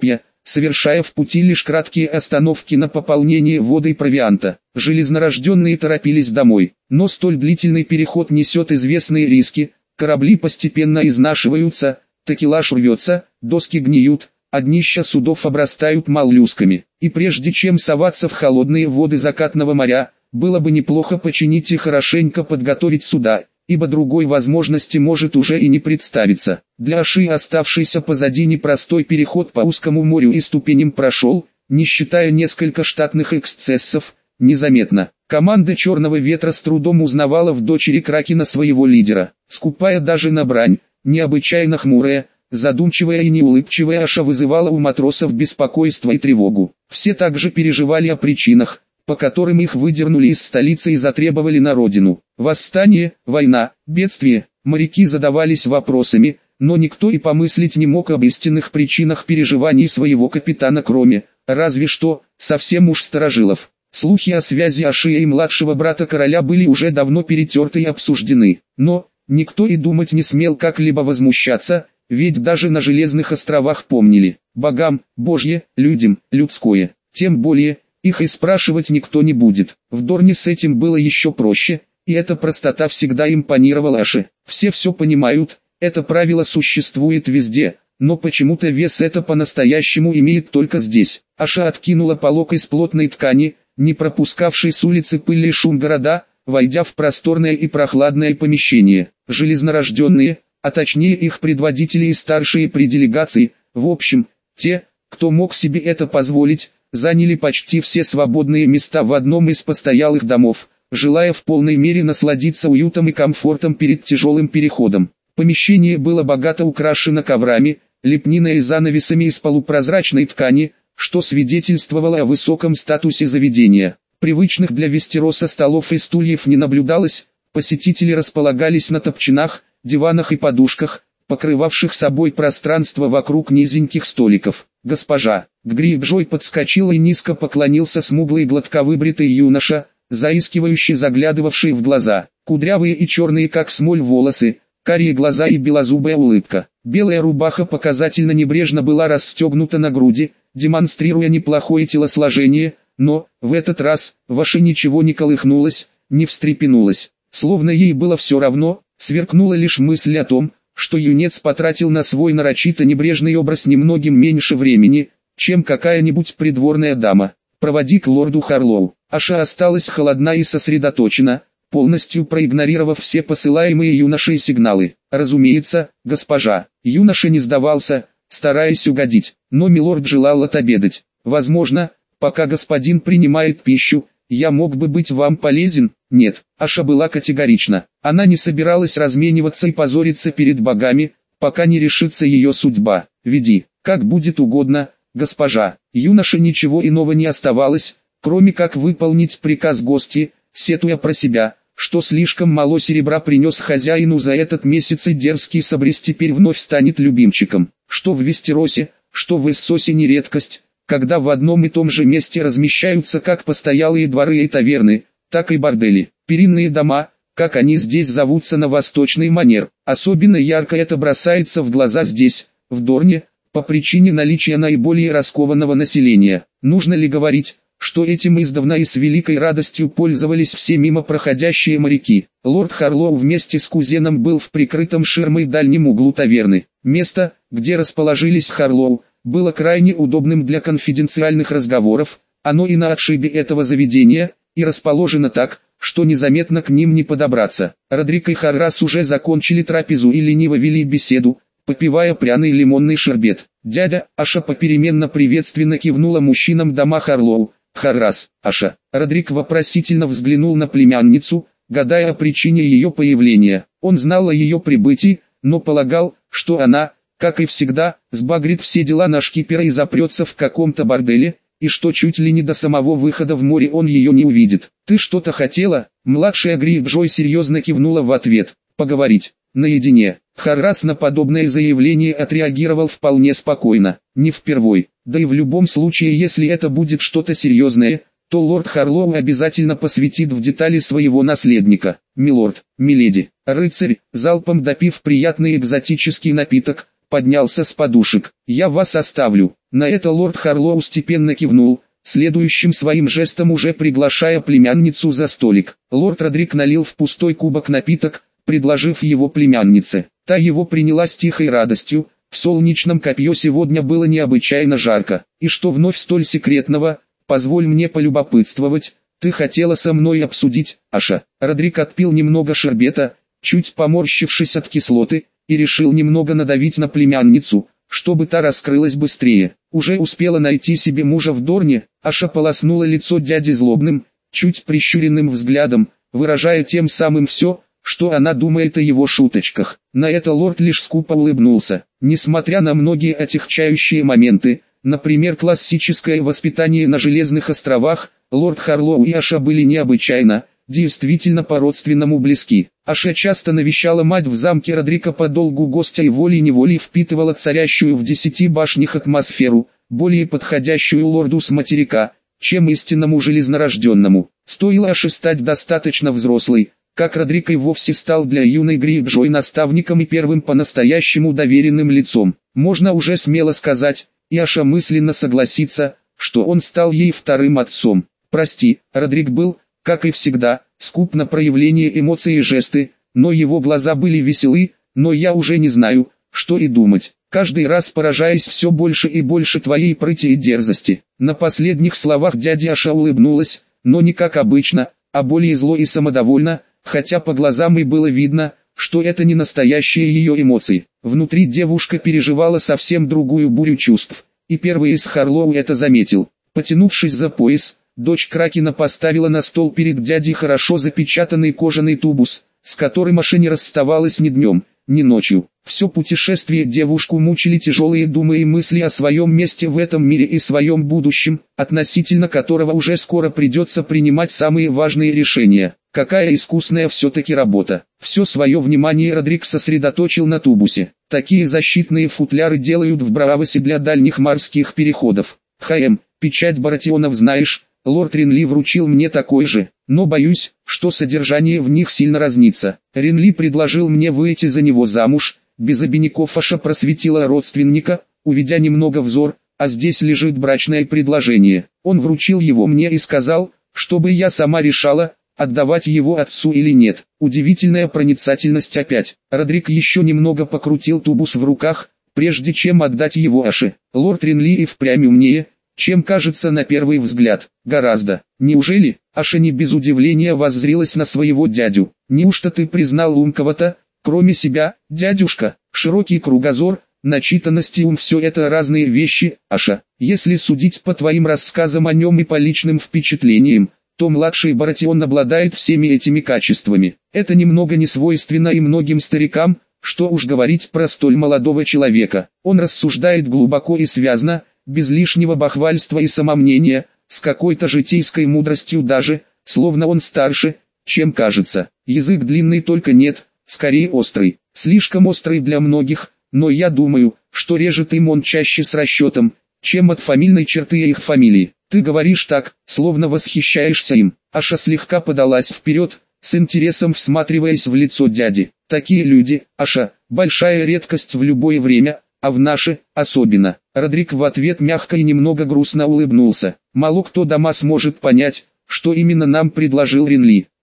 S1: совершая в пути лишь краткие остановки на пополнение воды и провианта. Железнорожденные торопились домой, но столь длительный переход несет известные риски, корабли постепенно изнашиваются, такелаж рвется, доски гниют, а днища судов обрастают моллюсками. И прежде чем соваться в холодные воды закатного моря, было бы неплохо починить и хорошенько подготовить суда, ибо другой возможности может уже и не представиться. Для Аши оставшийся позади непростой переход по узкому морю и ступеням прошел, не считая несколько штатных эксцессов, незаметно. Команда «Черного ветра» с трудом узнавала в дочери Кракена своего лидера. Скупая даже на брань, необычайно хмурая, задумчивая и неулыбчивая Аша вызывала у матросов беспокойство и тревогу. Все также переживали о причинах, по которым их выдернули из столицы и затребовали на родину. Восстание, война, бедствие. Моряки задавались вопросами, но никто и помыслить не мог об истинных причинах переживаний своего капитана, кроме, разве что, совсем уж старожилов. Слухи о связи Ашия и младшего брата короля были уже давно перетерты и обсуждены, но никто и думать не смел как-либо возмущаться, ведь даже на Железных островах помнили: богам – божье, людям – людское. Тем более, их и спрашивать никто не будет. В Дорне с этим было еще проще, и эта простота всегда импонировала Аше. Все все понимают, это правило существует везде, но почему-то вес это по-настоящему имеет только здесь. Аша откинула полог из плотной ткани, не пропускавший с улицы пыль и шум города, войдя в просторное и прохладное помещение. Железнорожденные, а точнее их предводители и старшие при делегации, в общем, те, кто мог себе это позволить, заняли почти все свободные места в одном из постоялых домов, желая в полной мере насладиться уютом и комфортом перед тяжелым переходом. Помещение было богато украшено коврами, лепниной и занавесами из полупрозрачной ткани, что свидетельствовало о высоком статусе заведения. Привычных для Вестероса столов и стульев не наблюдалось, посетители располагались на топчинах, диванах и подушках, покрывавших собой пространство вокруг низеньких столиков. «Госпожа!» Гри-Джой подскочил и низко поклонился смуглый гладковыбритый юноша, заискивающий заглядывавший в глаза. Кудрявые и черные как смоль волосы, карие глаза и белозубая улыбка. Белая рубаха показательно небрежно была расстегнута на груди, демонстрируя неплохое телосложение, но, в этот раз, Ваша ничего не колыхнулось, не встрепенулось. Словно ей было все равно, сверкнула лишь мысль о том, что юнец потратил на свой нарочито небрежный образ немногим меньше времени, чем какая-нибудь придворная дама. «Проводи к лорду Харлоу». Аша осталась холодна и сосредоточена, полностью проигнорировав все посылаемые юношей сигналы. «Разумеется, госпожа». Юноша не сдавался, стараясь угодить, но милорд желал отобедать. «Возможно, пока господин принимает пищу, я мог бы быть вам полезен?» Нет, Аша была категорична. Она не собиралась размениваться и позориться перед богами, пока не решится ее судьба. «Веди, как будет угодно, госпожа». Юноше ничего иного не оставалось, кроме как выполнить приказ гости, сетуя про себя, что слишком мало серебра принес хозяину за этот месяц, и дерзкий Сабрис теперь вновь станет любимчиком. Что в Вестеросе, что в Эссосе не редкость, когда в одном и том же месте размещаются как постоялые дворы и таверны, так и бордели. Перинные дома, как они здесь зовутся на восточный манер. Особенно ярко это бросается в глаза здесь, в Дорне, по причине наличия наиболее раскованного населения. Нужно ли говорить, что этим издавна и с великой радостью пользовались все мимо проходящие моряки? Лорд Харлоу вместе с кузеном был в прикрытом ширмой дальнем углу таверны. Место, где расположились Харлоу, было крайне удобным для конфиденциальных разговоров, оно и на отшибе этого заведения, и расположено так, что незаметно к ним не подобраться. Родрик и Харрас уже закончили трапезу и лениво вели беседу, попивая пряный лимонный шербет. Дядя Аша попеременно приветственно кивнула мужчинам дома Харлоу. «Харрас, Аша». Родрик вопросительно взглянул на племянницу, гадая о причине ее появления. Он знал о ее прибытии, но полагал, что она, как и всегда, сбагрит все дела на шкипера и запрется в каком-то борделе, и что чуть ли не до самого выхода в море он ее не увидит. «Ты что-то хотела?» Младшая Гри-Джой серьезно кивнула в ответ. «Поговорить. Наедине». Харрас на подобное заявление отреагировал вполне спокойно. Не впервой. Да и в любом случае, если это будет что-то серьезное, то лорд Харлоу обязательно посвятит в детали своего наследника. «Милорд, миледи». Рыцарь, залпом допив приятный экзотический напиток, поднялся с подушек. «Я вас оставлю». На это лорд Харлоу степенно кивнул, следующим своим жестом уже приглашая племянницу за столик. Лорд Родрик налил в пустой кубок напиток, предложив его племяннице. Та его приняла с тихой радостью. В солнечном копье сегодня было необычайно жарко. «И что вновь столь секретного? Позволь мне полюбопытствовать. Ты хотела со мной обсудить, Аша?» Родрик отпил немного шербета, чуть поморщившись от кислоты, и решил немного надавить на племянницу, чтобы та раскрылась быстрее. Уже успела найти себе мужа в Дорне. Аша полоснула лицо дяди злобным, чуть прищуренным взглядом, выражая тем самым все, что она думает о его шуточках. На это лорд лишь скупо улыбнулся. Несмотря на многие отягчающие моменты, например классическое воспитание на Железных островах, лорд Харлоу и Аша были необычайно, действительно по-родственному близки. Аша часто навещала мать в замке Родрика по долгу гостя и волей-неволей впитывала царящую в десяти башнях атмосферу, более подходящую лорду с материка, чем истинному железнорожденному. Стоило Аше стать достаточно взрослой, как Родрик и вовсе стал для юной Грейджой наставником и первым по-настоящему доверенным лицом. Можно уже смело сказать, и Аша мысленно согласится, что он стал ей вторым отцом. Прости, Родрик был, как и всегда, скуп на проявление эмоций и жесты, но его глаза были веселы, но я уже не знаю, что и думать, каждый раз поражаясь все больше и больше твоей прыти и дерзости. На последних словах дядя Аша улыбнулась, но не как обычно, а более зло и самодовольно, хотя по глазам и было видно, что это не настоящие ее эмоции. Внутри девушка переживала совсем другую бурю чувств, и первый из Харлоу это заметил. Потянувшись за пояс, дочь Кракена поставила на стол перед дядей хорошо запечатанный кожаный тубус, с которым Аша не расставалась ни днем, ни ночью. Все путешествие девушку мучили тяжелые думы и мысли о своем месте в этом мире и своем будущем, относительно которого уже скоро придется принимать самые важные решения. Какая искусная все-таки работа. Все свое внимание Родрик сосредоточил на тубусе. Такие защитные футляры делают в Браавосе для дальних морских переходов. Х.М. Печать Баратионов знаешь, лорд Ренли вручил мне такой же, но боюсь, что содержание в них сильно разнится. Ренли предложил мне выйти за него замуж. Без обиняков Аша просветила родственника, уведя немного взор, а здесь лежит брачное предложение. Он вручил его мне и сказал, чтобы я сама решала, отдавать его отцу или нет. Удивительная проницательность опять. Родрик еще немного покрутил тубус в руках, прежде чем отдать его Аше. Лорд Ренли и впрямь умнее, чем кажется на первый взгляд. Гораздо. Неужели? Аша не без удивления воззрилась на своего дядю. Неужто ты признал ум кого-то, кроме себя, дядюшка? Широкий кругозор, начитанность и ум — все это разные вещи, Аша. Если судить по твоим рассказам о нем и по личным впечатлениям, то младший Баратион обладает всеми этими качествами. Это немного не свойственно и многим старикам, что уж говорить про столь молодого человека. Он рассуждает глубоко и связно, без лишнего бахвальства и самомнения, с какой-то житейской мудростью даже, словно он старше, чем кажется. Язык длинный только нет, скорее острый, слишком острый для многих, но я думаю, что режет им он чаще с расчетом, чем от фамильной черты их фамилии. Ты говоришь так, словно восхищаешься им. Аша слегка подалась вперед, с интересом всматриваясь в лицо дяди. Такие люди, Аша, большая редкость в любое время, а в наше, особенно. Родрик в ответ мягко и немного грустно улыбнулся. Мало кто дома сможет понять, что именно нам предложил Ренли.